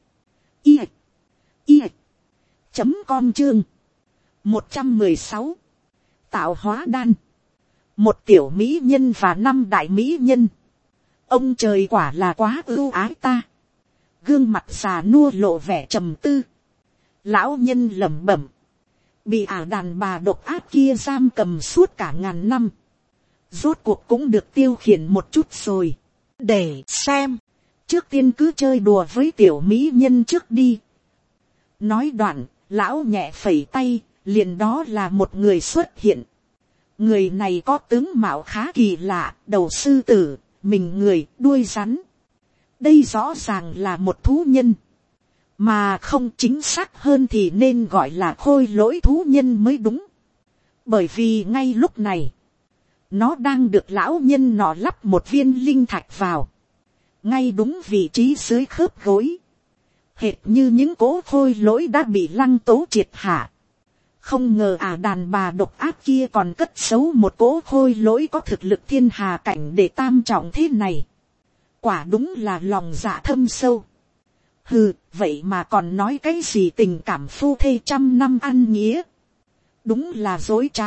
I. I. Chấm com chương. một trăm mười sáu. Tạo hóa đan. Một tiểu mỹ nhân và năm đại mỹ nhân. Ông trời quả là quá ưu ái ta. Gương mặt già nua lộ vẻ trầm tư. Lão nhân lẩm bẩm. Bị ả đàn bà độc ác kia giam cầm suốt cả ngàn năm. Rốt cuộc cũng được tiêu khiển một chút rồi. Để xem. Trước tiên cứ chơi đùa với tiểu mỹ nhân trước đi. Nói đoạn, lão nhẹ phẩy tay, liền đó là một người xuất hiện. Người này có tướng mạo khá kỳ lạ, đầu sư tử, mình người, đuôi rắn. Đây rõ ràng là một thú nhân. Mà không chính xác hơn thì nên gọi là khôi lỗi thú nhân mới đúng. Bởi vì ngay lúc này, nó đang được lão nhân nọ lắp một viên linh thạch vào. Ngay đúng vị trí dưới khớp gối. Hệt như những cỗ khôi lỗi đã bị lăng tố triệt hạ. Không ngờ à đàn bà độc ác kia còn cất giấu một cỗ khôi lỗi có thực lực thiên hà cảnh để tam trọng thế này. Quả đúng là lòng dạ thâm sâu. Hừ, vậy mà còn nói cái gì tình cảm phu thê trăm năm ăn nghĩa. Đúng là dối trá.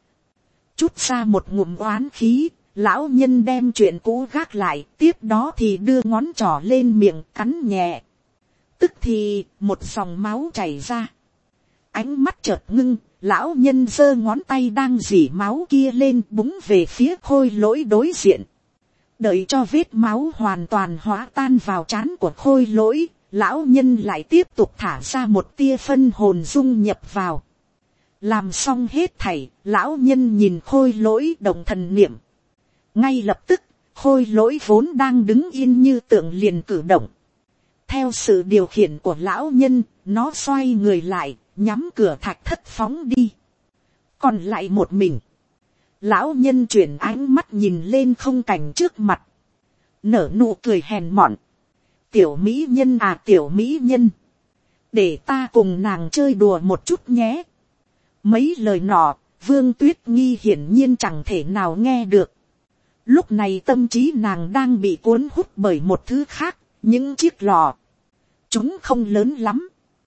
Chút ra một ngụm oán khí, lão nhân đem chuyện cũ gác lại, tiếp đó thì đưa ngón trỏ lên miệng cắn nhẹ. Tức thì, một dòng máu chảy ra. Ánh mắt chợt ngưng, lão nhân giơ ngón tay đang rỉ máu kia lên búng về phía khôi lỗi đối diện. Đợi cho vết máu hoàn toàn hóa tan vào trán của khôi lỗi, lão nhân lại tiếp tục thả ra một tia phân hồn dung nhập vào. Làm xong hết thảy, lão nhân nhìn khôi lỗi động thần niệm. Ngay lập tức, khôi lỗi vốn đang đứng yên như tượng liền cử động. Theo sự điều khiển của lão nhân, nó xoay người lại, nhắm cửa thạch thất phóng đi. Còn lại một mình. Lão nhân chuyển ánh mắt nhìn lên không cảnh trước mặt. Nở nụ cười hèn mọn. Tiểu mỹ nhân à tiểu mỹ nhân. Để ta cùng nàng chơi đùa một chút nhé. Mấy lời nọ, Vương Tuyết Nghi hiển nhiên chẳng thể nào nghe được. Lúc này tâm trí nàng đang bị cuốn hút bởi một thứ khác, những chiếc lọ. Chúng không lớn lắm,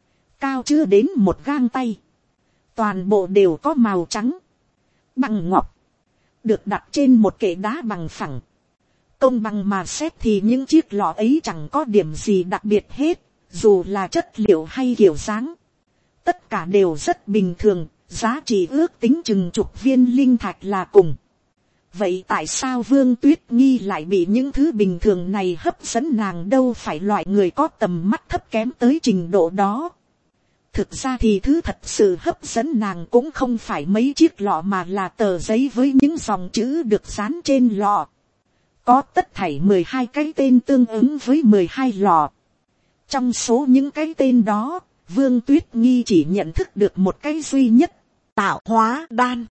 cao chưa đến một gang tay. Toàn bộ đều có màu trắng, bằng ngọc, được đặt trên một kệ đá bằng phẳng. Công bằng mà xét thì những chiếc lọ ấy chẳng có điểm gì đặc biệt hết, dù là chất liệu hay kiểu dáng. Tất cả đều rất bình thường, giá trị ước tính chừng chục viên linh thạch là cùng. Vậy tại sao Vương Tuyết Nghi lại bị những thứ bình thường này hấp dẫn? Nàng đâu phải loại người có tầm mắt thấp kém tới trình độ đó. Thực ra thì thứ thật sự hấp dẫn nàng cũng không phải mấy chiếc lọ mà là tờ giấy với những dòng chữ được dán trên lọ. Có tất thảy mười hai cái tên tương ứng với mười hai lọ. Trong số những cái tên đó, Vương Tuyết Nghi chỉ nhận thức được một cái duy nhất, tạo hóa đan.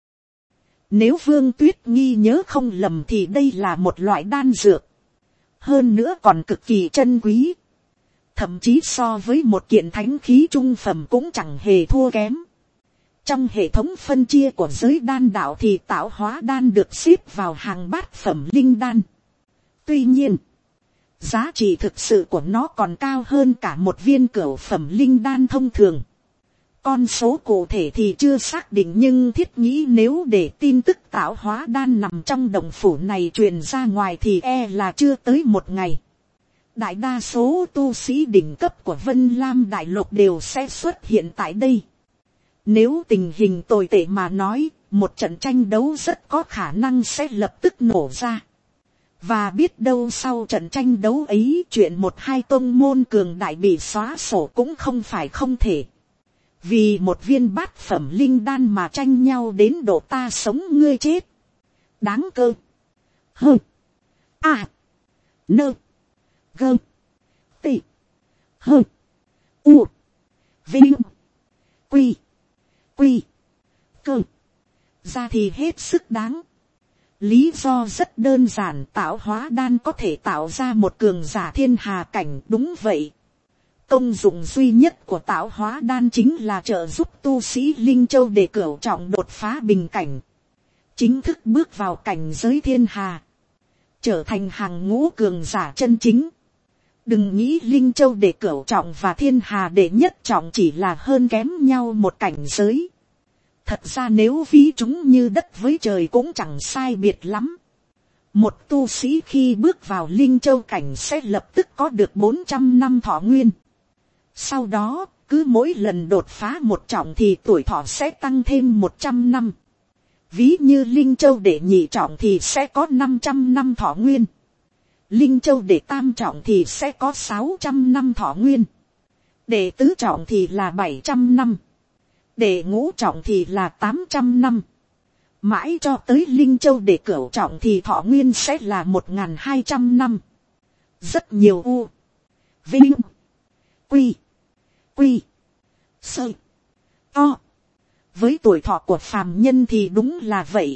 Nếu Vương Tuyết Nghi nhớ không lầm thì đây là một loại đan dược. Hơn nữa còn cực kỳ chân quý. Thậm chí so với một kiện thánh khí trung phẩm cũng chẳng hề thua kém. Trong hệ thống phân chia của giới đan đạo thì tạo hóa đan được xếp vào hàng bát phẩm linh đan. Tuy nhiên, giá trị thực sự của nó còn cao hơn cả một viên cửu phẩm linh đan thông thường. Con số cụ thể thì chưa xác định, nhưng thiết nghĩ nếu để tin tức tạo hóa đan nằm trong động phủ này truyền ra ngoài thì e là chưa tới một ngày. Đại đa số tu sĩ đỉnh cấp của Vân Lam Đại Lục đều sẽ xuất hiện tại đây. Nếu tình hình tồi tệ mà nói, một trận tranh đấu rất có khả năng sẽ lập tức nổ ra. Và biết đâu sau trận tranh đấu ấy chuyện một hai tông môn cường đại bị xóa sổ cũng không phải không thể. Vì một viên bát phẩm linh đan mà tranh nhau đến độ ta sống ngươi chết. Đáng cơ. Hơ. À. Nơ. Gơ. Tị. Hơ. U. Vinh. Quy. Quy. Cơ. Ra thì hết sức đáng. Lý do rất đơn giản, tạo hóa đan có thể tạo ra một cường giả thiên hà cảnh. Đúng vậy. Công dụng duy nhất của tạo hóa đan chính là trợ giúp tu sĩ Linh Châu để cửu trọng đột phá bình cảnh. Chính thức bước vào cảnh giới thiên hà. Trở thành hàng ngũ cường giả chân chính. Đừng nghĩ Linh Châu để cửu trọng và thiên hà để nhất trọng chỉ là hơn kém nhau một cảnh giới. Thật ra nếu ví chúng như đất với trời cũng chẳng sai biệt lắm. Một tu sĩ khi bước vào Linh Châu cảnh sẽ lập tức có được bốn trăm năm thọ nguyên. Sau đó, cứ mỗi lần đột phá một trọng thì tuổi thọ sẽ tăng thêm một trăm năm. Ví như Linh Châu để nhị trọng thì sẽ có năm trăm năm thọ nguyên. Linh Châu để tam trọng thì sẽ có sáu trăm năm thọ nguyên. Để tứ trọng thì là bảy trăm năm. Để ngũ trọng thì là tám trăm năm. Mãi cho tới Linh Châu để cửu trọng thì thọ nguyên sẽ là một nghìn hai trăm năm. Rất nhiều u. Vinh. Quy. Quy. Sơ. To. Với tuổi thọ của phàm nhân thì đúng là vậy.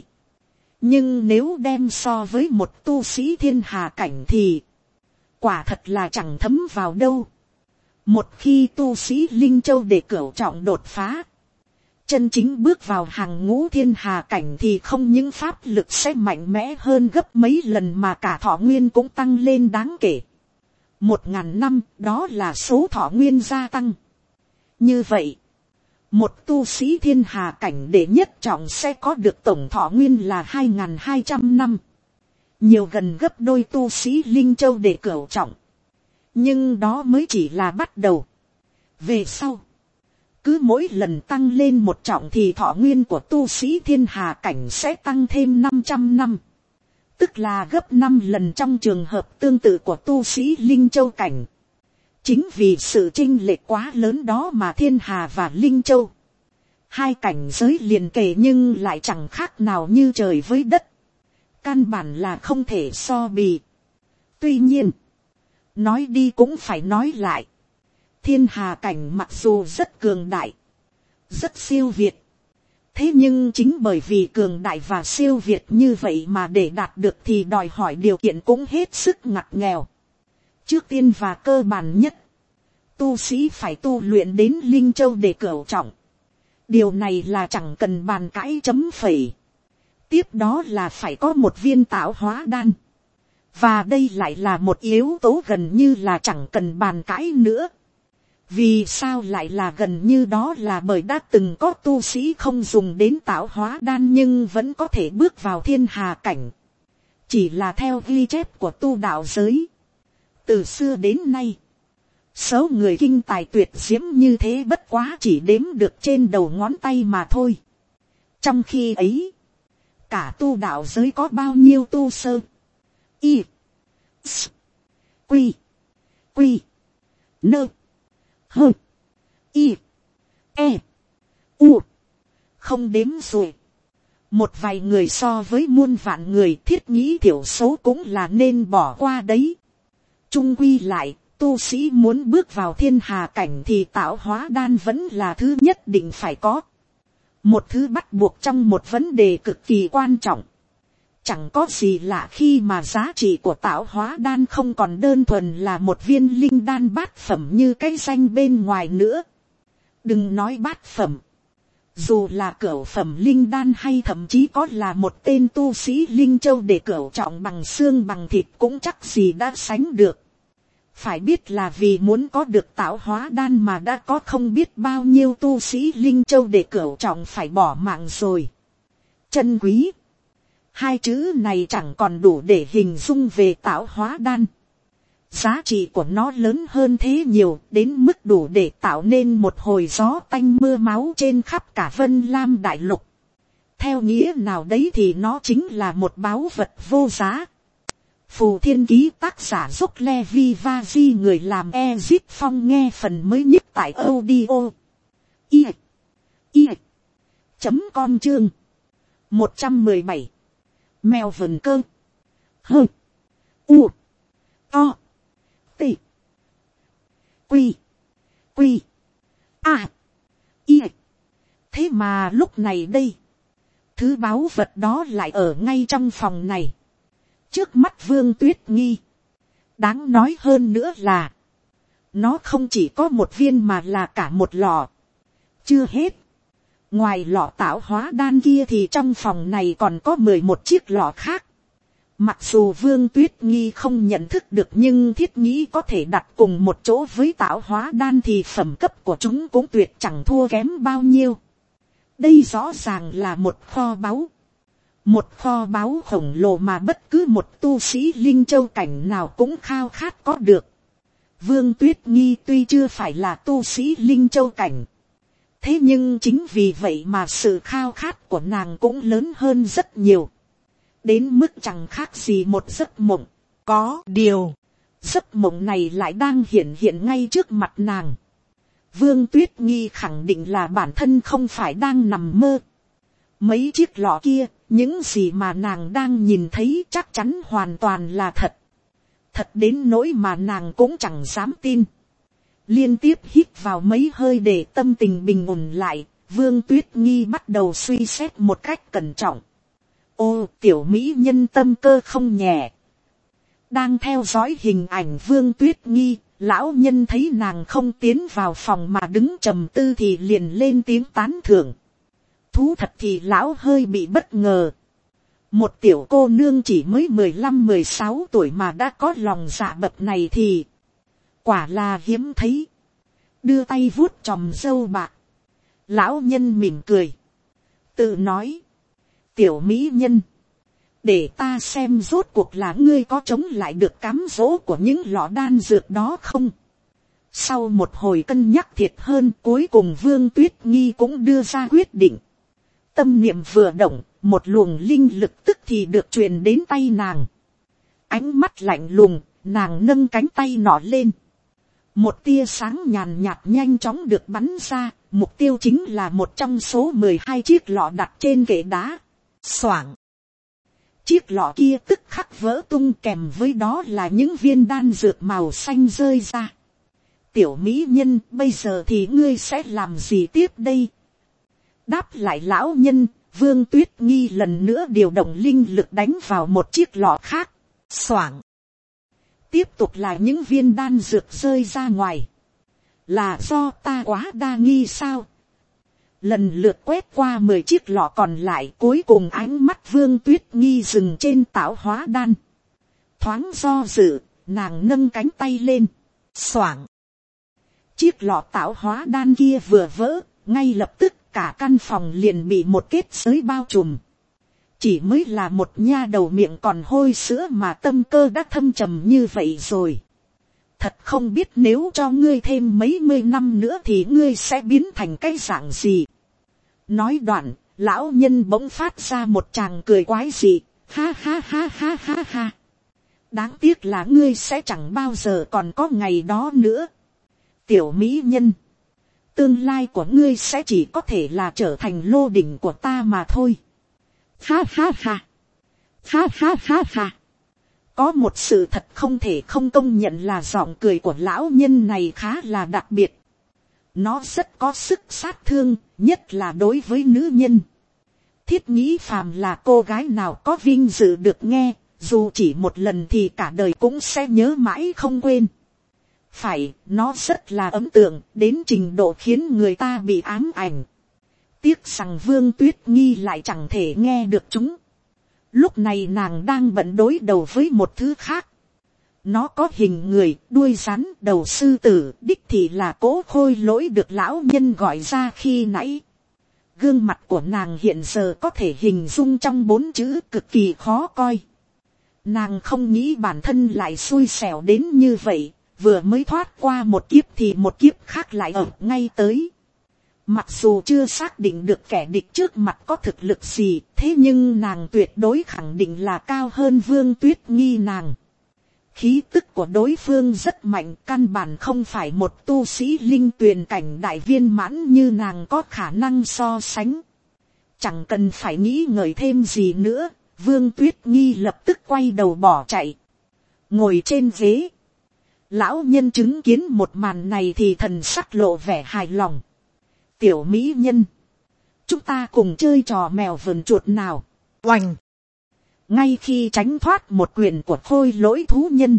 Nhưng nếu đem so với một tu sĩ thiên hà cảnh thì quả thật là chẳng thấm vào đâu. Một khi tu sĩ Linh Châu để cửu trọng đột phá, chân chính bước vào hàng ngũ thiên hà cảnh thì không những pháp lực sẽ mạnh mẽ hơn gấp mấy lần mà cả thọ nguyên cũng tăng lên đáng kể. Một ngàn năm đó là số thọ nguyên gia tăng. Như vậy, một tu sĩ thiên hà cảnh đệ nhất trọng sẽ có được tổng thọ nguyên là hai nghìn hai trăm năm. Nhiều gần gấp đôi tu sĩ Linh Châu để cửu trọng. Nhưng đó mới chỉ là bắt đầu. Về sau, cứ mỗi lần tăng lên một trọng thì thọ nguyên của tu sĩ thiên hà cảnh sẽ tăng thêm năm trăm năm. Tức là gấp năm lần trong trường hợp tương tự của tu sĩ Linh Châu cảnh. Chính vì sự chênh lệch quá lớn đó mà thiên hà và Linh Châu, hai cảnh giới liền kề nhưng lại chẳng khác nào như trời với đất. Căn bản là không thể so bì. Tuy nhiên, nói đi cũng phải nói lại. Thiên hà cảnh mặc dù rất cường đại, rất siêu việt. Thế nhưng chính bởi vì cường đại và siêu việt như vậy mà để đạt được thì đòi hỏi điều kiện cũng hết sức ngặt nghèo. Trước tiên và cơ bản nhất, tu sĩ phải tu luyện đến Linh Châu để cửu trọng. Điều này là chẳng cần bàn cãi chấm phẩy. Tiếp đó là phải có một viên tạo hóa đan. Và đây lại là một yếu tố gần như là chẳng cần bàn cãi nữa. Vì sao lại là gần như đó là bởi đã từng có tu sĩ không dùng đến tạo hóa đan nhưng vẫn có thể bước vào thiên hà cảnh. Chỉ là theo ghi chép của tu đạo giới. Từ xưa đến nay, số người kinh tài tuyệt diễm như thế bất quá chỉ đếm được trên đầu ngón tay mà thôi. Trong khi ấy, cả tu đạo giới có bao nhiêu tu sơ, y, s, quy, quy, nơ, hơ, y, e, u, không đếm rồi. Một vài người so với muôn vạn người, thiết nghĩ thiểu số cũng là nên bỏ qua đấy. Chung quy lại, tu sĩ muốn bước vào thiên hà cảnh thì tạo hóa đan vẫn là thứ nhất định phải có. Một thứ bắt buộc trong một vấn đề cực kỳ quan trọng. Chẳng có gì lạ khi mà giá trị của tạo hóa đan không còn đơn thuần là một viên linh đan bát phẩm như cái danh bên ngoài nữa. Đừng nói bát phẩm. Dù là cửu phẩm linh đan hay thậm chí có là một tên tu sĩ linh châu để cửu trọng bằng xương bằng thịt cũng chắc gì đã sánh được. Phải biết là vì muốn có được tạo hóa đan mà đã có không biết bao nhiêu tu sĩ linh châu để cửu trọng phải bỏ mạng rồi. Chân quý. Hai chữ này chẳng còn đủ để hình dung về tạo hóa đan. Giá trị của nó lớn hơn thế nhiều, đến mức đủ để tạo nên một hồi gió tanh mưa máu trên khắp cả Vân Lam đại lục. Theo nghĩa nào đấy thì nó chính là một báu vật vô giá. Phù Thiên Ký tác giả Dốc Levi Vaji người làm Ezip Phong nghe phần mới nhất tại audio. I. I. Chấm com chương. một trăm mười bảy. Mèo vần cơ. Hơ. U. To. Tị. Quy. Quy. À. Y. Thế mà lúc này đây. Thứ báu vật đó lại ở ngay trong phòng này. Trước mắt Vương Tuyết Nghi. Đáng nói hơn nữa là. Nó không chỉ có một viên mà là cả một lọ. Chưa hết. Ngoài lọ tạo hóa đan kia thì trong phòng này còn có mười một chiếc lọ khác. Mặc dù Vương Tuyết Nghi không nhận thức được nhưng thiết nghĩ có thể đặt cùng một chỗ với tạo hóa đan thì phẩm cấp của chúng cũng tuyệt chẳng thua kém bao nhiêu. Đây rõ ràng là một kho báu. Một kho báu khổng lồ mà bất cứ một tu sĩ linh châu cảnh nào cũng khao khát có được. Vương Tuyết Nghi tuy chưa phải là tu sĩ linh châu cảnh. Thế nhưng chính vì vậy mà sự khao khát của nàng cũng lớn hơn rất nhiều. Đến mức chẳng khác gì một giấc mộng. Có điều, giấc mộng này lại đang hiện hiện ngay trước mặt nàng. Vương Tuyết Nghi khẳng định là bản thân không phải đang nằm mơ. Mấy chiếc lọ kia, những gì mà nàng đang nhìn thấy chắc chắn hoàn toàn là thật. Thật đến nỗi mà nàng cũng chẳng dám tin. Liên tiếp hít vào mấy hơi để tâm tình bình ổn lại, Vương Tuyết Nghi bắt đầu suy xét một cách cẩn trọng. Ô, tiểu mỹ nhân tâm cơ không nhẹ. Đang theo dõi hình ảnh Vương Tuyết Nghi, lão nhân thấy nàng không tiến vào phòng mà đứng trầm tư thì liền lên tiếng tán thưởng. Thú thật thì lão hơi bị bất ngờ. Một tiểu cô nương chỉ mới mười lăm mười sáu tuổi mà đã có lòng dạ bậc này thì quả là hiếm thấy. Đưa tay vuốt chòm râu bạc. Lão nhân mỉm cười. Tự nói. Tiểu mỹ nhân. Để ta xem rốt cuộc là ngươi có chống lại được cám dỗ của những lọ đan dược đó không. Sau một hồi cân nhắc thiệt hơn cuối cùng Vương Tuyết Nghi cũng đưa ra quyết định. Tâm niệm vừa động, một luồng linh lực tức thì được truyền đến tay nàng. Ánh mắt lạnh lùng, nàng nâng cánh tay nọ lên. Một tia sáng nhàn nhạt nhanh chóng được bắn ra, mục tiêu chính là một trong số mười hai chiếc lọ đặt trên kệ đá. Xoảng. Chiếc lọ kia tức khắc vỡ tung kèm với đó là những viên đan dược màu xanh rơi ra. Tiểu mỹ nhân, bây giờ thì ngươi sẽ làm gì tiếp đây? Đáp lại lão nhân, Vương Tuyết Nghi lần nữa điều động linh lực đánh vào một chiếc lọ khác. Xoảng. Tiếp tục là những viên đan dược rơi ra ngoài. Là do ta quá đa nghi sao? lần lượt quét qua mười chiếc lọ còn lại, cuối cùng ánh mắt Vương Tuyết Nghi dừng trên tạo hóa đan. Thoáng do dự, nàng nâng cánh tay lên, xoảng. Chiếc lọ tạo hóa đan kia vừa vỡ, ngay lập tức cả căn phòng liền bị một kết giới bao trùm. Chỉ mới là một nha đầu miệng còn hôi sữa mà tâm cơ đã thâm trầm như vậy rồi. Thật không biết nếu cho ngươi thêm mấy mươi năm nữa thì ngươi sẽ biến thành cái dạng gì. Nói đoạn, lão nhân bỗng phát ra một tràng cười quái dị. Ha ha ha ha ha ha. Đáng tiếc là ngươi sẽ chẳng bao giờ còn có ngày đó nữa. Tiểu mỹ nhân, tương lai của ngươi sẽ chỉ có thể là trở thành lô đỉnh của ta mà thôi. Ha ha ha. Ha ha ha ha. Có một sự thật không thể không công nhận là giọng cười của lão nhân này khá là đặc biệt. Nó rất có sức sát thương, nhất là đối với nữ nhân. Thiết nghĩ phàm là cô gái nào có vinh dự được nghe, dù chỉ một lần thì cả đời cũng sẽ nhớ mãi không quên. Phải, nó rất là ấn tượng, đến trình độ khiến người ta bị ám ảnh. Tiếc rằng Vương Tuyết Nghi lại chẳng thể nghe được chúng. Lúc này nàng đang bận đối đầu với một thứ khác. Nó có hình người, đuôi rắn, đầu sư tử, đích thì là Cố Khôi Lỗi được lão nhân gọi ra khi nãy. Gương mặt của nàng hiện giờ có thể hình dung trong bốn chữ cực kỳ khó coi. Nàng không nghĩ bản thân lại xui xẻo đến như vậy, vừa mới thoát qua một kiếp thì một kiếp khác lại ở ngay tới. Mặc dù chưa xác định được kẻ địch trước mặt có thực lực gì, thế nhưng nàng tuyệt đối khẳng định là cao hơn Vương Tuyết Nghi nàng. Khí tức của đối phương rất mạnh, căn bản không phải một tu sĩ linh tuyền cảnh đại viên mãn như nàng có khả năng so sánh. Chẳng cần phải nghĩ ngợi thêm gì nữa, Vương Tuyết Nghi lập tức quay đầu bỏ chạy. Ngồi trên ghế, lão nhân chứng kiến một màn này thì thần sắc lộ vẻ hài lòng. Tiểu mỹ nhân, chúng ta cùng chơi trò mèo vờn chuột nào. Oành. Ngay khi tránh thoát một quyền của Khôi Lỗi thú nhân,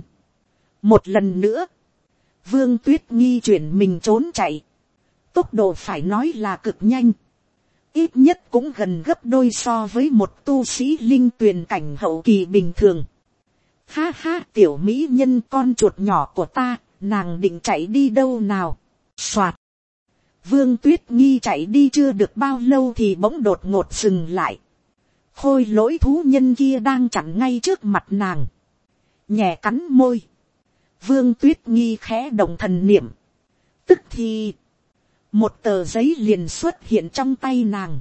một lần nữa, Vương Tuyết Nghi chuyển mình trốn chạy. Tốc độ phải nói là cực nhanh, ít nhất cũng gần gấp đôi so với một tu sĩ linh tuyền cảnh hậu kỳ bình thường. Ha ha, tiểu mỹ nhân con chuột nhỏ của ta, nàng định chạy đi đâu nào. Soạt. Vương Tuyết Nghi chạy đi chưa được bao lâu thì bỗng đột ngột dừng lại. Khôi Lỗi thú nhân kia đang chặn ngay trước mặt nàng, nhẹ cắn môi. Vương Tuyết Nghi khẽ động thần niệm, tức thì một tờ giấy liền xuất hiện trong tay nàng.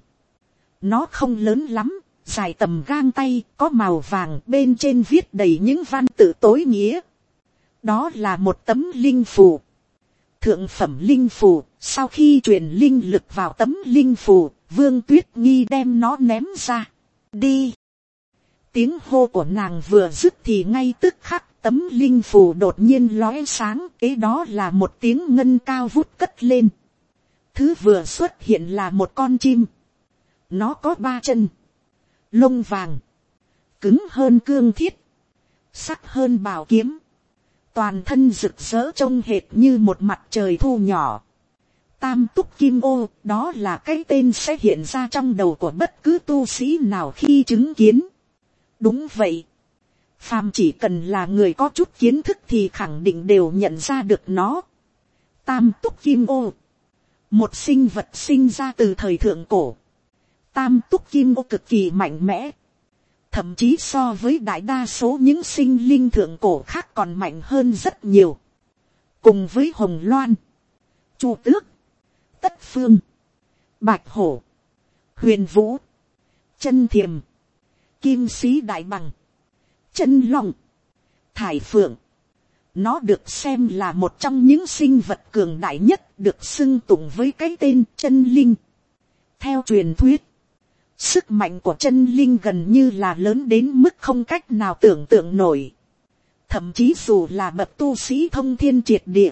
Nó không lớn lắm, dài tầm gang tay, có màu vàng, bên trên viết đầy những văn tự tối nghĩa. Đó là một tấm linh phù, thượng phẩm linh phù. Sau khi truyền linh lực vào tấm linh phù, Vương Tuyết Nghi đem nó ném ra. Đi. Tiếng hô của nàng vừa dứt thì ngay tức khắc tấm linh phù đột nhiên lóe sáng, kế đó là một tiếng ngân cao vút cất lên. Thứ vừa xuất hiện là một con chim. Nó có ba chân, lông vàng, cứng hơn cương thiết, sắc hơn bảo kiếm, toàn thân rực rỡ trông hệt như một mặt trời thu nhỏ. Tam túc kim ô, đó là cái tên sẽ hiện ra trong đầu của bất cứ tu sĩ nào khi chứng kiến. Đúng vậy, phàm chỉ cần là người có chút kiến thức thì khẳng định đều nhận ra được nó. Tam túc kim ô, một sinh vật sinh ra từ thời thượng cổ. Tam túc kim ô cực kỳ mạnh mẽ, thậm chí so với đại đa số những sinh linh thượng cổ khác còn mạnh hơn rất nhiều. Cùng với hồng loan, chu tước, tất phương, bạch hổ, huyền vũ, chân thiềm, kim sĩ đại bằng, chân long, thải phượng. Nó được xem là một trong những sinh vật cường đại nhất, được xưng tụng với cái tên chân linh. Theo truyền thuyết, sức mạnh của chân linh gần như là lớn đến mức không cách nào tưởng tượng nổi. Thậm chí dù là bậc tu sĩ thông thiên triệt địa,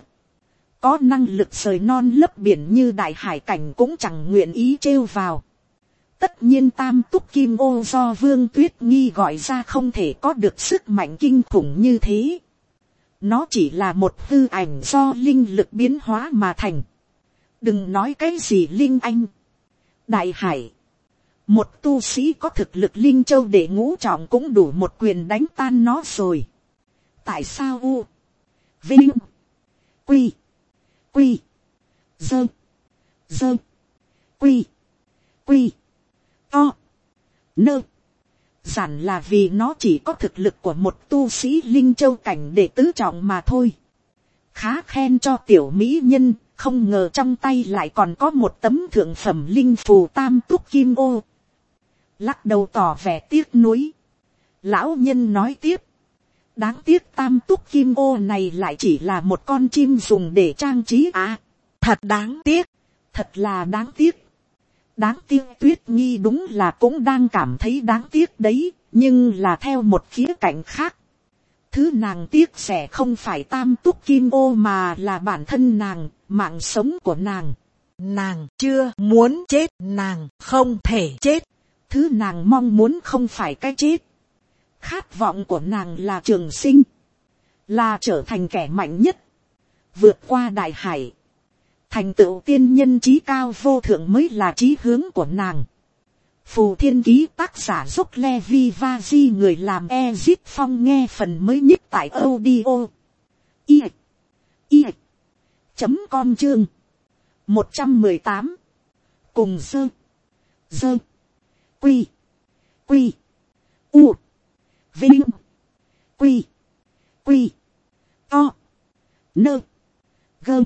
có năng lực rời non lấp biển như đại hải cảnh cũng chẳng nguyện ý trêu vào. Tất nhiên tam túc kim ô do Vương Tuyết Nghi gọi ra không thể có được sức mạnh kinh khủng như thế. Nó chỉ là một hư ảnh do linh lực biến hóa mà thành. Đừng nói cái gì linh anh, Đại hải, một tu sĩ có thực lực linh châu để ngũ trọng cũng đủ một quyền đánh tan nó rồi. Tại sao u, vinh, quy, quy, dơ, dơ, quy, quy, to, nơ. Giản là vì nó chỉ có thực lực của một tu sĩ linh châu cảnh để tứ trọng mà thôi. Khá khen cho tiểu mỹ nhân, không ngờ trong tay lại còn có một tấm thượng phẩm linh phù tam túc kim ô. Lắc đầu tỏ vẻ tiếc nuối. Lão nhân nói tiếp. Đáng tiếc tam túc kim ô này lại chỉ là một con chim dùng để trang trí à. Thật đáng tiếc. Thật là đáng tiếc. Đáng tiếc Tuyết Nhi đúng là cũng đang cảm thấy đáng tiếc đấy. Nhưng là theo một khía cạnh khác. Thứ nàng tiếc sẽ không phải tam túc kim ô mà là bản thân nàng, mạng sống của nàng. Nàng chưa muốn chết, nàng không thể chết. Thứ nàng mong muốn không phải cái chết. Khát vọng của nàng là trường sinh. Là trở thành kẻ mạnh nhất. Vượt qua đại hải. Thành tựu tiên nhân trí cao vô thượng mới là chí hướng của nàng. Phù Thiên Ký tác giả Dốc Levi Vaji người làm Ezit Phong nghe phần mới nhất tại audio. I. I. Chấm com chương. một trăm mười tám. Cùng dơ. Dơ. Quy. Quy. U. Vinh. Quy. Quy. To. Nơ. Gơ.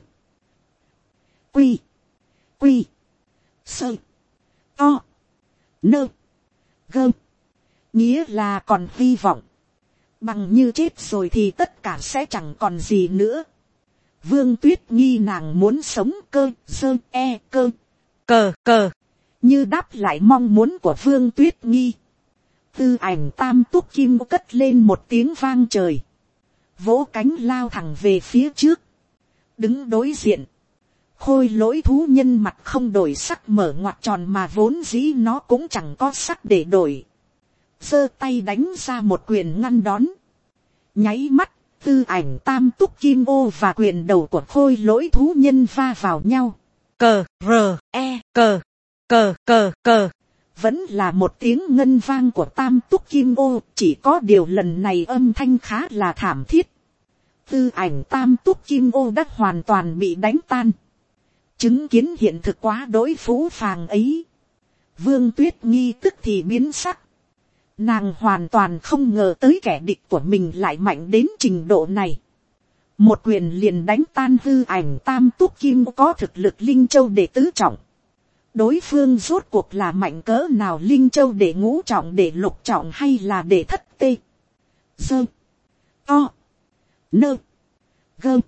Quy. Quy. Sơ. To. Nơ. Gơ. Nghĩa là còn hy vọng. Bằng như chết rồi thì tất cả sẽ chẳng còn gì nữa. Vương Tuyết Nghi nàng muốn sống cơ, sơ, e, cơ, cờ, cờ. Như đáp lại mong muốn của Vương Tuyết Nghi. Tư ảnh tam túc kim cất lên một tiếng vang trời. Vỗ cánh lao thẳng về phía trước. Đứng đối diện. Khôi lỗi thú nhân mặt không đổi sắc mở ngoặt tròn mà vốn dĩ nó cũng chẳng có sắc để đổi. Giơ tay đánh ra một quyền ngăn đón. Nháy mắt, tư ảnh tam túc kim ô và quyền đầu của khôi lỗi thú nhân va vào nhau. Cờ, rờ, e, cờ, cờ, cờ, cờ. Vẫn là một tiếng ngân vang của tam túc kim ô, chỉ có điều lần này âm thanh khá là thảm thiết. Tư ảnh tam túc kim ô đã hoàn toàn bị đánh tan. Chứng kiến hiện thực quá đối phũ phàng ấy. Vương Tuyết Nghi tức thì biến sắc. Nàng hoàn toàn không ngờ tới kẻ địch của mình lại mạnh đến trình độ này. Một quyền liền đánh tan hư ảnh tam túc kim có thực lực linh châu để tứ trọng. Đối phương rốt cuộc là mạnh cỡ nào, linh châu để ngũ trọng, để lục trọng hay là để thất tê. Dơ. To. Nơ. Gơ.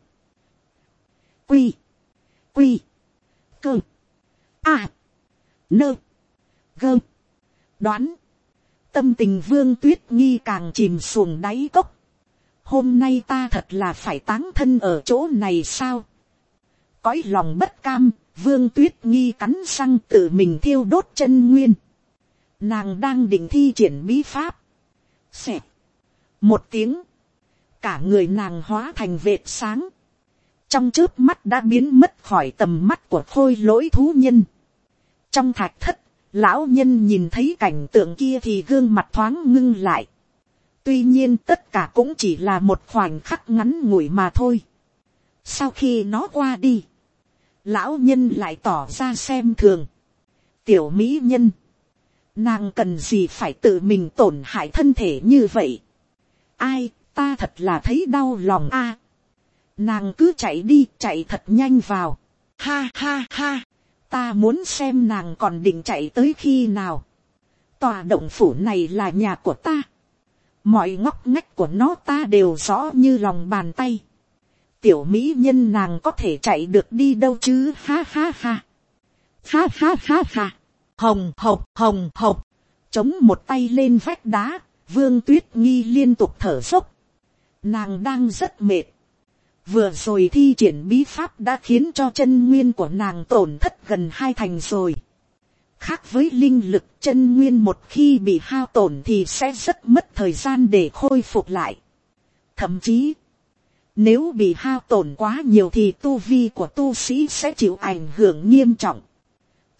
Quy. Quy. Cơ. À. Nơ. Gơ. Đoán. Tâm tình Vương Tuyết Nghi càng chìm xuồng đáy cốc. Hôm nay ta thật là phải táng thân ở chỗ này sao? Cõi lòng bất cam, Vương Tuyết Nghi cắn răng tự mình thiêu đốt chân nguyên. Nàng đang định thi triển bí pháp. Xẹt. Một tiếng. Cả người nàng hóa thành vệt sáng. Trong chớp mắt đã biến mất khỏi tầm mắt của khôi lỗi thú nhân. Trong thạch thất, lão nhân nhìn thấy cảnh tượng kia thì gương mặt thoáng ngưng lại. Tuy nhiên tất cả cũng chỉ là một khoảnh khắc ngắn ngủi mà thôi. Sau khi nó qua đi, lão nhân lại tỏ ra xem thường. Tiểu mỹ nhân, nàng cần gì phải tự mình tổn hại thân thể như vậy? Ai, ta thật là thấy đau lòng a. Nàng cứ chạy đi, chạy thật nhanh vào. Ha ha ha, ta muốn xem nàng còn định chạy tới khi nào. Tòa động phủ này là nhà của ta. Mọi ngóc ngách của nó ta đều rõ như lòng bàn tay. Tiểu mỹ nhân nàng có thể chạy được đi đâu chứ? Ha ha ha. Ha ha ha ha. Hồng hộc hồng hộc. Chống một tay lên vách đá, Vương Tuyết Nghi liên tục thở dốc. Nàng đang rất mệt. Vừa rồi thi triển bí pháp đã khiến cho chân nguyên của nàng tổn thất gần hai thành rồi. Khác với linh lực, chân nguyên một khi bị hao tổn thì sẽ rất mất thời gian để khôi phục lại. Thậm chí, nếu bị hao tổn quá nhiều thì tu vi của tu sĩ sẽ chịu ảnh hưởng nghiêm trọng.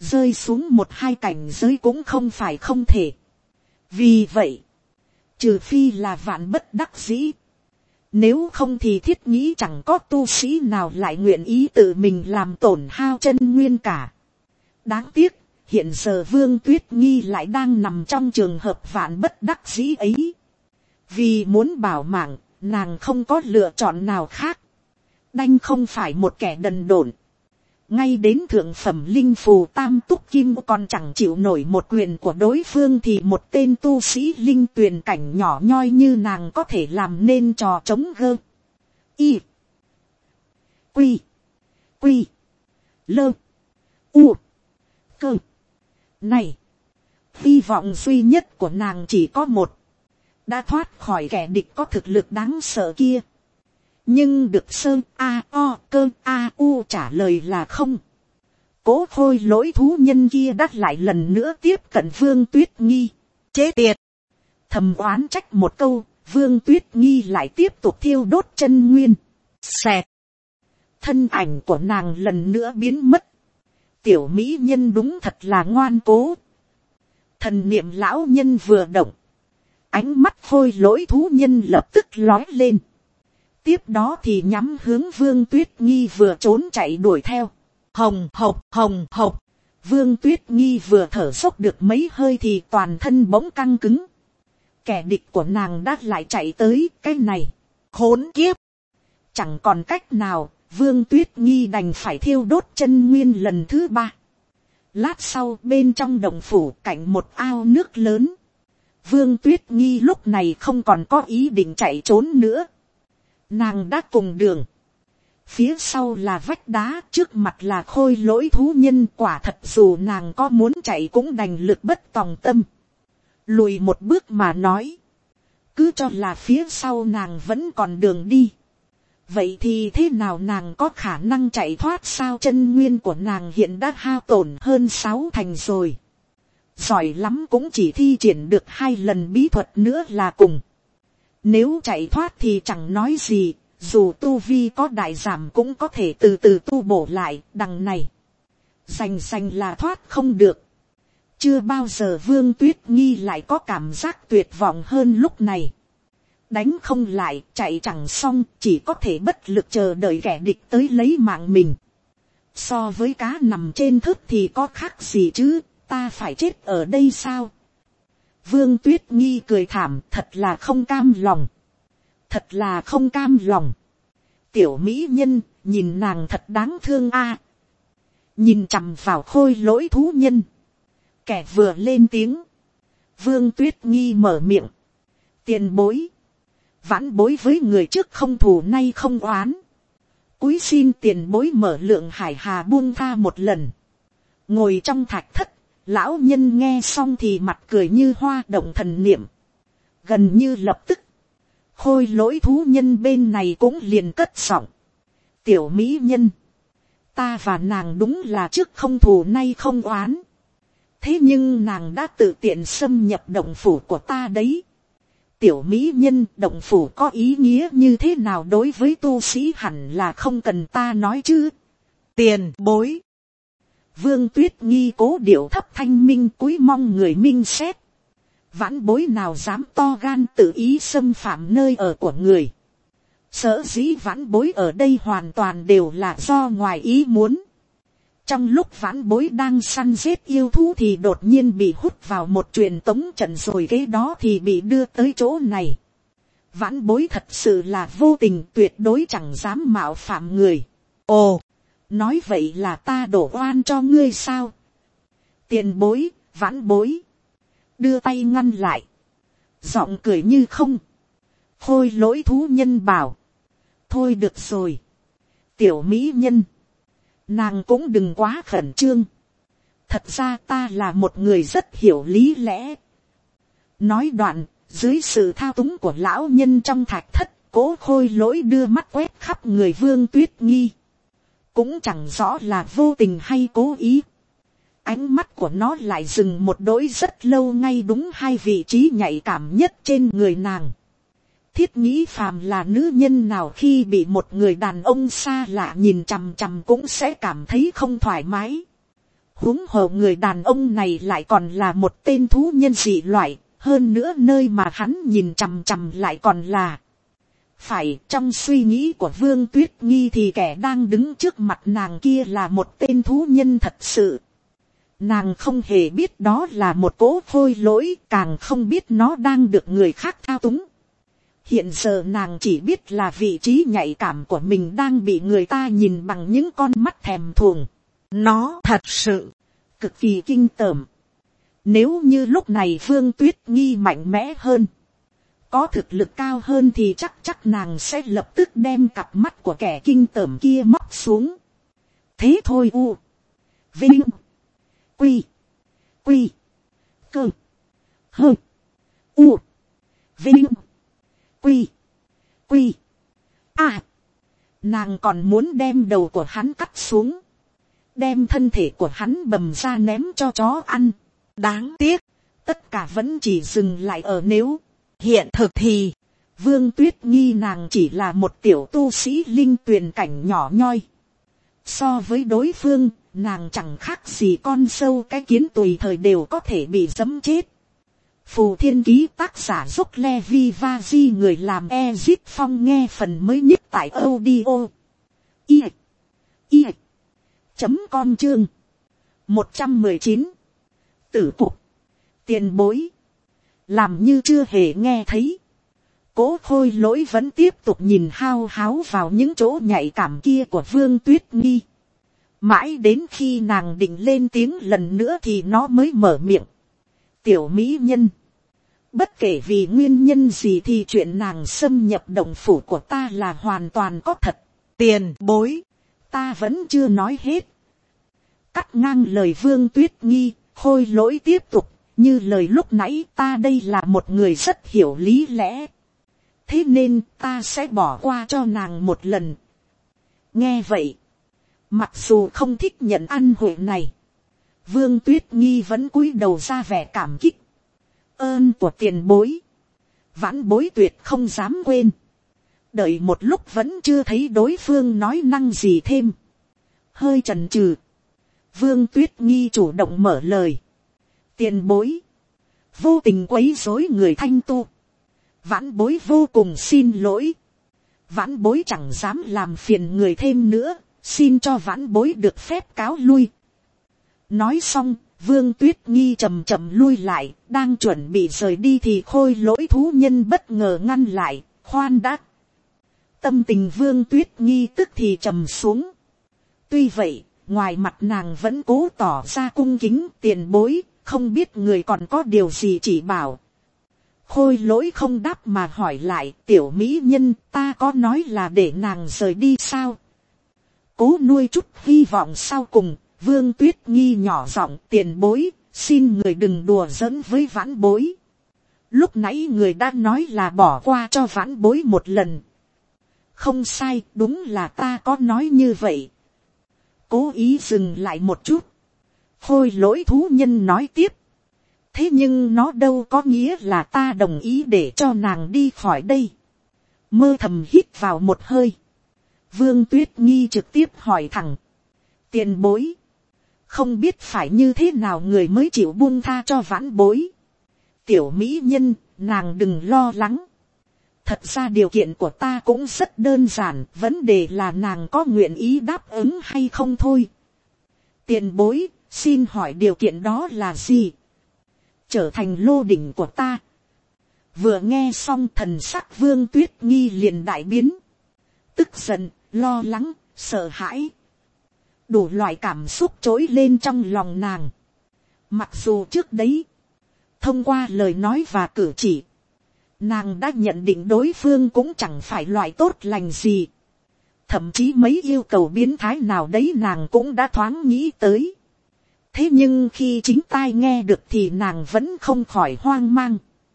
rơi xuống một hai cảnh giới cũng không phải không thể. Vì vậy, trừ phi là vạn bất đắc dĩ, nếu không thì thiết nghĩ chẳng có tu sĩ nào lại nguyện ý tự mình làm tổn hao chân nguyên cả. Đáng tiếc, hiện giờ Vương Tuyết Nghi lại đang nằm trong trường hợp vạn bất đắc dĩ ấy. Vì muốn bảo mạng, nàng không có lựa chọn nào khác. Đanh không phải một kẻ đần độn. Ngay đến thượng phẩm linh phù tam túc kim còn chẳng chịu nổi một quyền của đối phương thì một tên tu sĩ linh tuyền cảnh nhỏ nhoi như nàng có thể làm nên trò chống gơ. Y. Quy. Quy. Lơ. U. Cơ. Này. Hy vọng duy nhất của nàng chỉ có một. Đã thoát khỏi kẻ địch có thực lực đáng sợ kia. Nhưng được sơn a o cơ a u trả lời là không. Cố khôi lỗi thú nhân kia đắt lại lần nữa tiếp cận Vương Tuyết Nghi. Chế tiệt. Thầm oán trách một câu, Vương Tuyết Nghi lại tiếp tục thiêu đốt chân nguyên. Xẹt. Thân ảnh của nàng lần nữa biến mất. Tiểu mỹ nhân đúng thật là ngoan cố. Thần niệm lão nhân vừa động. Ánh mắt khôi lỗi thú nhân lập tức lói lên. Tiếp đó thì nhắm hướng Vương Tuyết Nghi vừa trốn chạy đuổi theo. Hồng hộc hồng hộc. Vương Tuyết Nghi vừa thở dốc được mấy hơi thì toàn thân bỗng căng cứng. Kẻ địch của nàng đã lại chạy tới cái này. Khốn kiếp. Chẳng còn cách nào, Vương Tuyết Nghi đành phải thiêu đốt chân nguyên lần thứ ba. Lát sau bên trong động phủ cạnh một ao nước lớn. Vương Tuyết Nghi lúc này không còn có ý định chạy trốn nữa. Nàng đã cùng đường. Phía sau là vách đá, trước mặt là khôi lỗi thú nhân, quả thật dù nàng có muốn chạy cũng đành lực bất tòng tâm. Lùi một bước mà nói. Cứ cho là phía sau nàng vẫn còn đường đi. Vậy thì thế nào nàng có khả năng chạy thoát sao? Chân nguyên của nàng hiện đã hao tổn hơn sáu thành rồi. Giỏi lắm cũng chỉ thi triển được hai lần bí thuật nữa là cùng. Nếu chạy thoát thì chẳng nói gì, dù tu vi có đại giảm cũng có thể từ từ tu bổ lại. Đằng này, rành rành là thoát không được. Chưa bao giờ Vương Tuyết Nghi lại có cảm giác tuyệt vọng hơn lúc này. Đánh không lại, chạy chẳng xong, chỉ có thể bất lực chờ đợi kẻ địch tới lấy mạng mình. So với cá nằm trên thớt thì có khác gì chứ, ta phải chết ở đây sao? Vương Tuyết Nghi cười thảm, thật là không cam lòng. Thật là không cam lòng. Tiểu mỹ nhân, nhìn nàng thật đáng thương a. Nhìn chằm vào khôi lỗi thú nhân. Kẻ vừa lên tiếng. Vương Tuyết Nghi mở miệng. Tiền bối. Vãn bối với người trước không thù nay không oán. Cúi xin tiền bối mở lượng hải hà buông tha một lần. Ngồi trong thạch thất. Lão nhân nghe xong thì mặt cười như hoa, động thần niệm. Gần như lập tức. Khôi lỗi thú nhân bên này cũng liền cất giọng. Tiểu mỹ nhân. Ta và nàng đúng là trước không thù nay không oán. Thế nhưng nàng đã tự tiện xâm nhập động phủ của ta đấy. Tiểu mỹ nhân, động phủ có ý nghĩa như thế nào đối với tu sĩ hẳn là không cần ta nói chứ. Tiền bối. Vương Tuyết Nghi cố điệu thấp thanh minh cúi mong người minh xét. Vãn bối nào dám to gan tự ý xâm phạm nơi ở của người. Sở dĩ vãn bối ở đây hoàn toàn đều là do ngoài ý muốn. Trong lúc vãn bối đang săn giết yêu thú thì đột nhiên bị hút vào một truyền tống trận, rồi kế đó thì bị đưa tới chỗ này. Vãn bối thật sự là vô tình, tuyệt đối chẳng dám mạo phạm người. Ồ, nói vậy là ta đổ oan cho ngươi sao? Tiền bối, vãn bối. Đưa tay ngăn lại. Giọng cười như không. Khôi lỗi thú nhân bảo. Thôi được rồi. Tiểu mỹ nhân. Nàng cũng đừng quá khẩn trương. Thật ra ta là một người rất hiểu lý lẽ. Nói đoạn, dưới sự thao túng của lão nhân trong thạch thất, cố khôi lỗi đưa mắt quét khắp người Vương Tuyết Nghi. Cũng chẳng rõ là vô tình hay cố ý. Ánh mắt của nó lại dừng một đỗi rất lâu ngay đúng hai vị trí nhạy cảm nhất trên người nàng. Thiết nghĩ phàm là nữ nhân nào khi bị một người đàn ông xa lạ nhìn chằm chằm cũng sẽ cảm thấy không thoải mái. Huống hồ người đàn ông này lại còn là một tên thú nhân dị loại, hơn nữa nơi mà hắn nhìn chằm chằm lại còn là. Phải, trong suy nghĩ của Vương Tuyết Nghi thì kẻ đang đứng trước mặt nàng kia là một tên thú nhân thật sự. Nàng không hề biết đó là một cỗ khôi lỗi, càng không biết nó đang được người khác thao túng. Hiện giờ nàng chỉ biết là vị trí nhạy cảm của mình đang bị người ta nhìn bằng những con mắt thèm thuồng. Nó thật sự cực kỳ kinh tởm. Nếu như lúc này Vương Tuyết Nghi mạnh mẽ hơn, có thực lực cao hơn thì chắc chắc nàng sẽ lập tức đem cặp mắt của kẻ kinh tởm kia móc xuống. Thế thôi u. Vinh. Quy. Quy. Cơ. Hơ. U. Vinh. Quy. Quy. À. Nàng còn muốn đem đầu của hắn cắt xuống, đem thân thể của hắn bầm ra ném cho chó ăn. Đáng tiếc, tất cả vẫn chỉ dừng lại ở nếu. Hiện thực thì, Vương Tuyết Nghi nàng chỉ là một tiểu tu sĩ linh tuyền cảnh nhỏ nhoi. So với đối phương, nàng chẳng khác gì con sâu cái kiến tùy thời đều có thể bị giẫm chết. Phù Thiên Ký tác giả Dốc Levi Vaji, người làm Ezip Phong nghe phần mới nhất tại audio. I. I. Chấm con chương. một trăm mười chín. Tử cục. Tiền bối. Làm như chưa hề nghe thấy. Cố Khôi Lỗi vẫn tiếp tục nhìn hao háo vào những chỗ nhạy cảm kia của Vương Tuyết Nghi. Mãi đến khi nàng định lên tiếng lần nữa thì nó mới mở miệng. Tiểu mỹ nhân. Bất kể vì nguyên nhân gì thì chuyện nàng xâm nhập động phủ của ta là hoàn toàn có thật. Tiền bối. Ta vẫn chưa nói hết. Cắt ngang lời Vương Tuyết Nghi, Khôi Lỗi tiếp tục. Như lời lúc nãy, ta đây là một người rất hiểu lý lẽ. Thế nên ta sẽ bỏ qua cho nàng một lần. Nghe vậy, mặc dù không thích nhận ăn hội này, Vương Tuyết Nghi vẫn cúi đầu ra vẻ cảm kích. Ơn của tiền bối, vãn bối tuyệt không dám quên. Đợi một lúc vẫn chưa thấy đối phương nói năng gì thêm. Hơi chần chừ, Vương Tuyết Nghi chủ động mở lời. Tiền bối, vô tình quấy rối người Thanh tu, vãn bối vô cùng xin lỗi. Vãn bối chẳng dám làm phiền người thêm nữa, xin cho vãn bối được phép cáo lui. Nói xong, Vương Tuyết Nghi chậm chậm lui lại, đang chuẩn bị rời đi thì Khôi Lỗi thú nhân bất ngờ ngăn lại. Khoan đã. Tâm tình Vương Tuyết Nghi tức thì trầm xuống. Tuy vậy, ngoài mặt nàng vẫn cố tỏ ra cung kính. Tiền bối, không biết người còn có điều gì chỉ bảo. Khôi Lỗi không đáp mà hỏi lại. Tiểu mỹ nhân, ta có nói là để nàng rời đi sao? Cố nuôi chút hy vọng sau cùng, Vương Tuyết Nghi nhỏ giọng. Tiền bối, xin người đừng đùa giỡn với vãn bối. Lúc nãy người đã nói là bỏ qua cho vãn bối một lần. Không sai, đúng là ta có nói như vậy. Cố ý dừng lại một chút. Khôi Lỗi thú nhân nói tiếp. Thế nhưng nó đâu có nghĩa là ta đồng ý để cho nàng đi khỏi đây. Mơ thầm hít vào một hơi. Vương Tuyết Nghi trực tiếp hỏi thẳng. Tiền bối, không biết phải như thế nào người mới chịu buông tha cho vãn bối. Tiểu mỹ nhân, nàng đừng lo lắng. Thật ra điều kiện của ta cũng rất đơn giản, vấn đề là nàng có nguyện ý đáp ứng hay không thôi. Tiền bối, xin hỏi điều kiện đó là gì? Trở thành lô đỉnh của ta. Vừa nghe xong thần sắc Vương Tuyết Nghi liền đại biến. Tức giận, lo lắng, sợ hãi. Đủ loại cảm xúc trỗi lên trong lòng nàng. Mặc dù trước đấy, thông qua lời nói và cử chỉ, nàng đã nhận định đối phương cũng chẳng phải loại tốt lành gì. Thậm chí mấy yêu cầu biến thái nào đấy nàng cũng đã thoáng nghĩ tới. Thế nhưng khi chính tai nghe được thì nàng vẫn không khỏi hoang mang,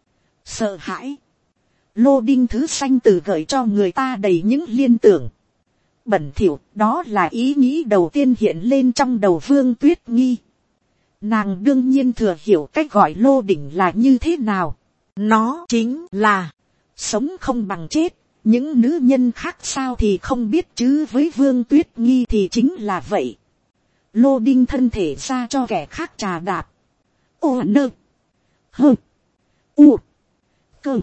sợ hãi. Lô đinh thứ xanh từ gợi cho người ta đầy những liên tưởng bẩn thỉu, đó là ý nghĩ đầu tiên hiện lên trong đầu Vương Tuyết Nghi. Nàng đương nhiên thừa hiểu cách gọi lô đỉnh là như thế nào. Nó chính là sống không bằng chết. Những nữ nhân khác sao thì không biết chứ với Vương Tuyết Nghi thì chính là vậy. lô đinh thân thể ra cho kẻ khác trà đạp. Ô nơ, hơ, u, cơ,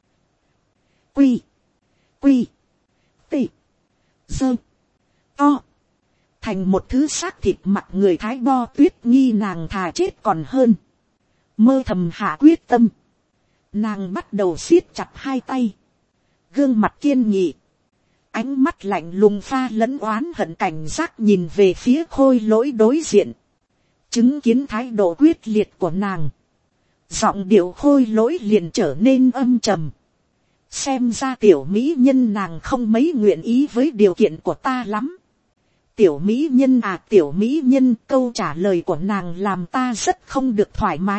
quy, quy, tị, dơ, to, thành một thứ xác thịt mặt người Thái Bo Tuyết Nghi nàng thà chết còn hơn. Mơ thầm hạ quyết tâm, nàng bắt đầu siết chặt hai tay, gương mặt kiên nghị, ánh mắt lạnh lùng pha lẫn oán hận cảnh giác nhìn về phía Khôi Lỗi đối diện, chứng kiến thái độ quyết liệt của nàng, giọng điệu Khôi Lỗi liền trở nên âm trầm. Xem ra tiểu mỹ nhân nàng không mấy nguyện ý với điều kiện của ta lắm. Tiểu mỹ nhân à, tiểu mỹ nhân, câu trả lời của nàng làm ta rất không được thoải mái.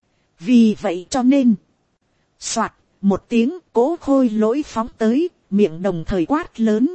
Vì vậy cho nên, soạt một tiếng, Cố Khôi Lỗi phóng tới, miệng đồng thời quát lớn.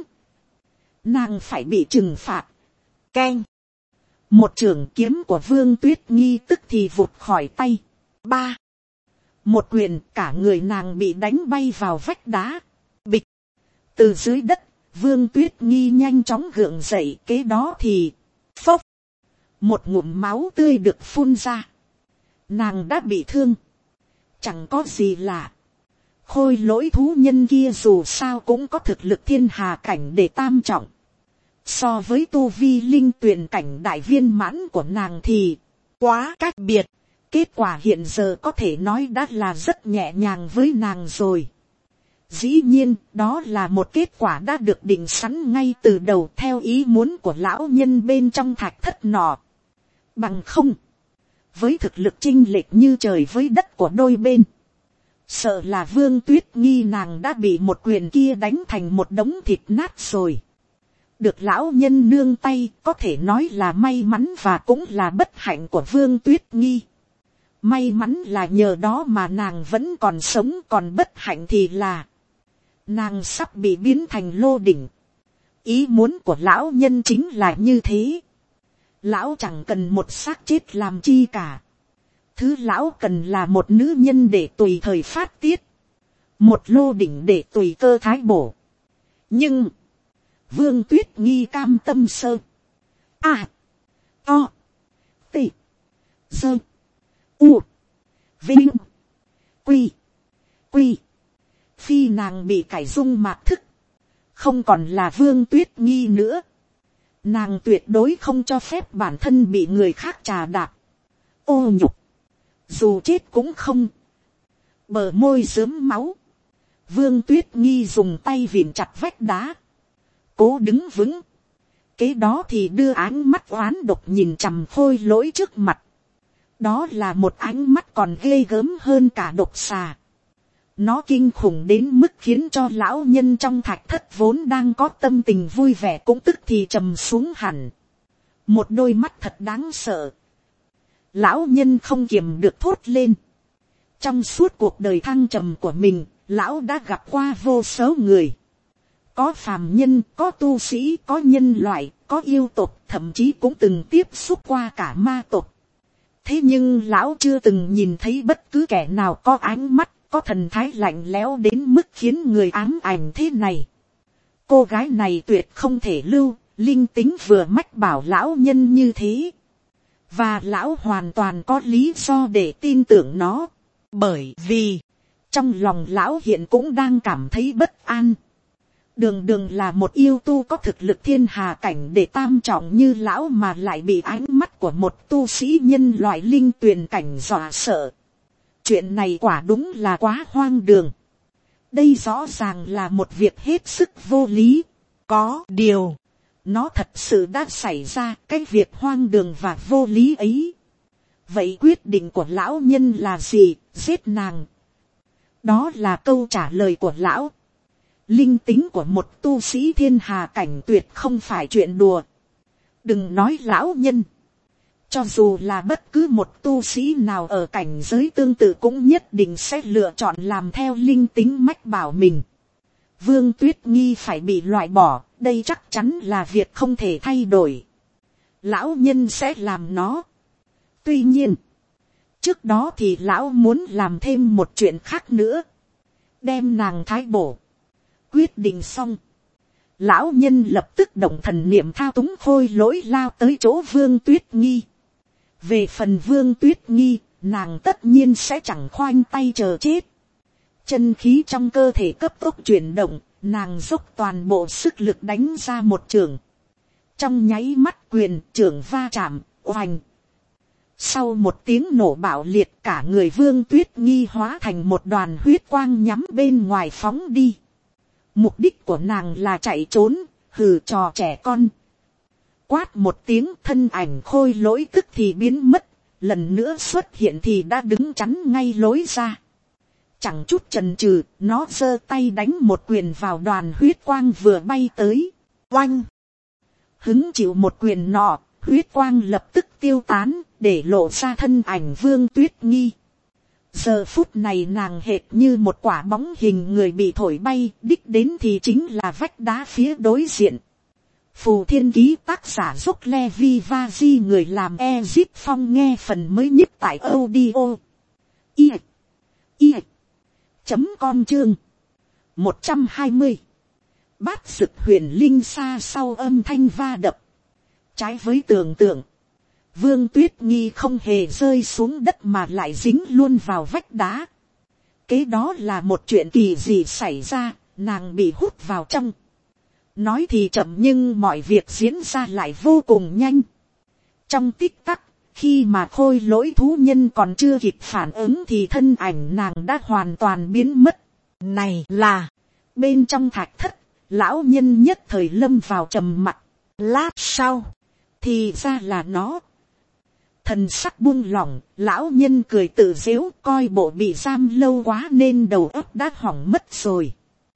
Nàng phải bị trừng phạt. Keng. Một chưởng kiếm của Vương Tuyết Nghi tức thì vụt khỏi tay. Ba. Một quyền, cả người nàng bị đánh bay vào vách đá. Bịch. Từ dưới đất, Vương Tuyết Nghi nhanh chóng gượng dậy, kế đó thì phốc. Một ngụm máu tươi được phun ra. Nàng đã bị thương. Chẳng có gì lạ. Khôi Lỗi thú nhân kia dù sao cũng có thực lực thiên hà cảnh để tam trọng. So với tu vi linh tuyền cảnh đại viên mãn của nàng thì quá cách biệt. Kết quả hiện giờ có thể nói đã là rất nhẹ nhàng với nàng rồi. Dĩ nhiên, đó là một kết quả đã được định sẵn ngay từ đầu theo ý muốn của lão nhân bên trong thạch thất nọ. Bằng không, với thực lực chênh lệch như trời với đất của đôi bên, sợ là Vương Tuyết Nghi nàng đã bị một quyền kia đánh thành một đống thịt nát rồi. Được lão nhân nương tay có thể nói là may mắn và cũng là bất hạnh của Vương Tuyết Nghi. May mắn là nhờ đó mà nàng vẫn còn sống, còn bất hạnh thì là nàng sắp bị biến thành lô đỉnh. Ý muốn của lão nhân chính là như thế. Lão chẳng cần một xác chết làm chi cả. Thứ lão cần là một nữ nhân để tùy thời phát tiết. Một lô đỉnh để tùy cơ thái bổ. Nhưng Vương Tuyết Nghi cam tâm sơ. À. To. Tị. Dơ. U. Vinh. Quy. Quy. Phi nàng bị cải dung mạc thức. Không còn là Vương Tuyết Nghi nữa. Nàng tuyệt đối không cho phép bản thân bị người khác trà đạp. Ô nhục. Dù chết cũng không. Bờ môi rớm máu. Vương Tuyết Nghi dùng tay vịn chặt vách đá. Cố đứng vững. Kế đó thì đưa ánh mắt oán độc nhìn chằm Khôi Lỗi trước mặt. Đó là một ánh mắt còn ghê gớm hơn cả độc xà. Nó kinh khủng đến mức khiến cho lão nhân trong thạch thất vốn đang có tâm tình vui vẻ cũng tức thì trầm xuống hẳn. Một đôi mắt thật đáng sợ. Lão nhân không kiềm được thốt lên. Trong suốt cuộc đời thăng trầm của mình, lão đã gặp qua vô số người. Có phàm nhân, có tu sĩ, có nhân loại, có yêu tộc, thậm chí cũng từng tiếp xúc qua cả ma tộc. Thế nhưng lão chưa từng nhìn thấy bất cứ kẻ nào có ánh mắt, có thần thái lạnh lẽo đến mức khiến người ám ảnh thế này. Cô gái này tuyệt không thể lưu, linh tính vừa mách bảo lão nhân như thế. Và lão hoàn toàn có lý do để tin tưởng nó. Bởi vì, trong lòng lão hiện cũng đang cảm thấy bất an. Đường đường là một yêu tu có thực lực thiên hà cảnh để tam trọng như lão mà lại bị ánh mắt của một tu sĩ nhân loại linh tuyền cảnh dọa sợ. Chuyện này quả đúng là quá hoang đường. Đây rõ ràng là một việc hết sức vô lý. Có điều, nó thật sự đã xảy ra cái việc hoang đường và vô lý ấy. Vậy quyết định của lão nhân là gì? Giết nàng. Đó là câu trả lời của lão. Linh tính của một tu sĩ thiên hà cảnh tuyệt không phải chuyện đùa. Đừng nói lão nhân. Cho dù là bất cứ một tu sĩ nào ở cảnh giới tương tự cũng nhất định sẽ lựa chọn làm theo linh tính mách bảo mình. Vương Tuyết Nghi phải bị loại bỏ, đây chắc chắn là việc không thể thay đổi. Lão nhân sẽ làm nó. Tuy nhiên, trước đó thì lão muốn làm thêm một chuyện khác nữa. Đem nàng thái bổ. Quyết định xong. lão nhân lập tức động thần niệm thao túng khôi lỗi lao tới chỗ Vương Tuyết Nghi. Về phần Vương Tuyết Nghi, nàng tất nhiên sẽ chẳng khoanh tay chờ chết. Chân khí trong cơ thể cấp tốc chuyển động, nàng dốc toàn bộ sức lực đánh ra một chưởng. Trong nháy mắt quyền chưởng va chạm, oành. Sau một tiếng nổ bạo liệt, cả người Vương Tuyết Nghi hóa thành một đoàn huyết quang nhắm bên ngoài phóng đi. Mục đích của nàng là chạy trốn, hừ trò trẻ con. Quát một tiếng, thân ảnh khôi lỗi tức thì biến mất, lần nữa xuất hiện thì đã đứng chắn ngay lối ra. Chẳng chút chần chừ, nó giơ tay đánh một quyền vào đoàn huyết quang vừa bay tới. Oanh! Hứng chịu một quyền nọ, huyết quang lập tức tiêu tán, để lộ ra thân ảnh Vương Tuyết Nghi. Giờ phút này nàng hệt như một quả bóng hình người bị thổi bay, đích đến thì chính là vách đá phía đối diện. Phù Thiên Ký tác giả Dốc Levi Vazi, người làm Ezip Phong, nghe phần mới nhất tại audio. I. I. Chấm com chương. một trăm hai mươi. Bát Dực Huyền Linh xa sau âm thanh va đập. Trái với tưởng tượng, Vương Tuyết Nghi không hề rơi xuống đất mà lại dính luôn vào vách đá. Kế đó là một chuyện kỳ dị xảy ra, nàng bị hút vào trong. Nói thì chậm nhưng mọi việc diễn ra lại vô cùng nhanh. Trong tích tắc, khi mà khôi lỗi thú nhân còn chưa kịp phản ứng thì thân ảnh nàng đã hoàn toàn biến mất. Này là, bên trong thạch thất, lão nhân nhất thời lâm vào trầm mặc. Lát sau, thì ra là nó. Thần sắc buông lỏng, lão nhân cười tự giễu, coi bộ bị giam lâu quá nên đầu óc đã hỏng mất rồi.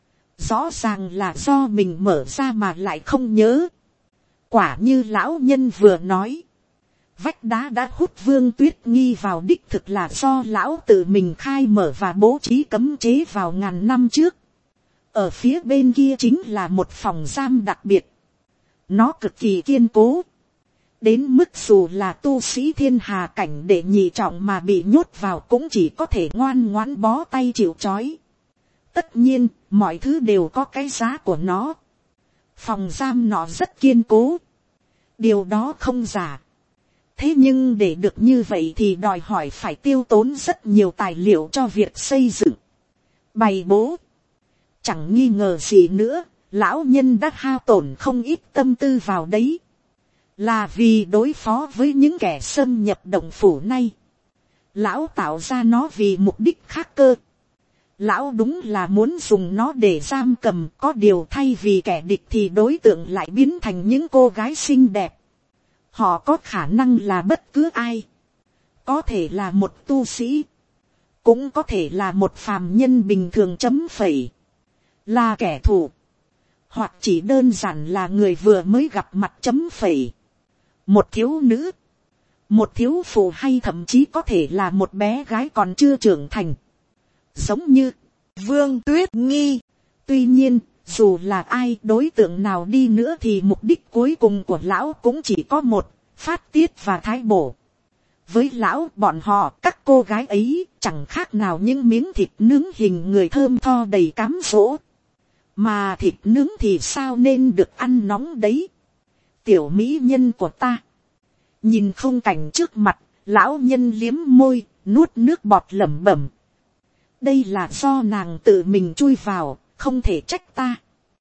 Rõ ràng là do mình mở ra mà lại không nhớ. Quả như lão nhân vừa nói, vách đá đã hút Vương Tuyết Nghi vào, đích thực là do lão tự mình khai mở và bố trí cấm chế vào ngàn năm trước. Ở phía bên kia chính là một phòng giam đặc biệt. Nó cực kỳ kiên cố. Đến mức dù là tu sĩ thiên hà cảnh đệ nhị trọng mà bị nhốt vào cũng chỉ có thể ngoan ngoãn bó tay chịu trói. Tất nhiên, mọi thứ đều có cái giá của nó. Phòng giam nó rất kiên cố. Điều đó không giả. Thế nhưng để được như vậy thì đòi hỏi phải tiêu tốn rất nhiều tài liệu cho việc xây dựng, bày bố. Chẳng nghi ngờ gì nữa, lão nhân đã hao tổn không ít tâm tư vào đấy. Là vì đối phó với những kẻ xâm nhập động phủ này. Lão tạo ra nó vì mục đích khác cơ. Lão đúng là muốn dùng nó để giam cầm, có điều thay vì kẻ địch thì đối tượng lại biến thành những cô gái xinh đẹp. Họ có khả năng là bất cứ ai. Có thể là một tu sĩ. Cũng có thể là một phàm nhân bình thường chấm phẩy. Là kẻ thù. Hoặc chỉ đơn giản là người vừa mới gặp mặt chấm phẩy. Một thiếu nữ. Một thiếu phụ, hay thậm chí có thể là một bé gái còn chưa trưởng thành. Giống như Vương Tuyết Nghi. Tuy nhiên, dù là ai, đối tượng nào đi nữa thì mục đích cuối cùng của lão cũng chỉ có một, phát tiết và thái bổ. Với lão, bọn họ, các cô gái ấy, chẳng khác nào những miếng thịt nướng hình người thơm tho đầy cám dỗ. Mà thịt nướng thì sao nên được ăn nóng đấy. Tiểu mỹ nhân của ta. Nhìn khung cảnh trước mặt, lão nhân liếm môi, nuốt nước bọt lẩm bẩm. Đây là do nàng tự mình chui vào, không thể trách ta.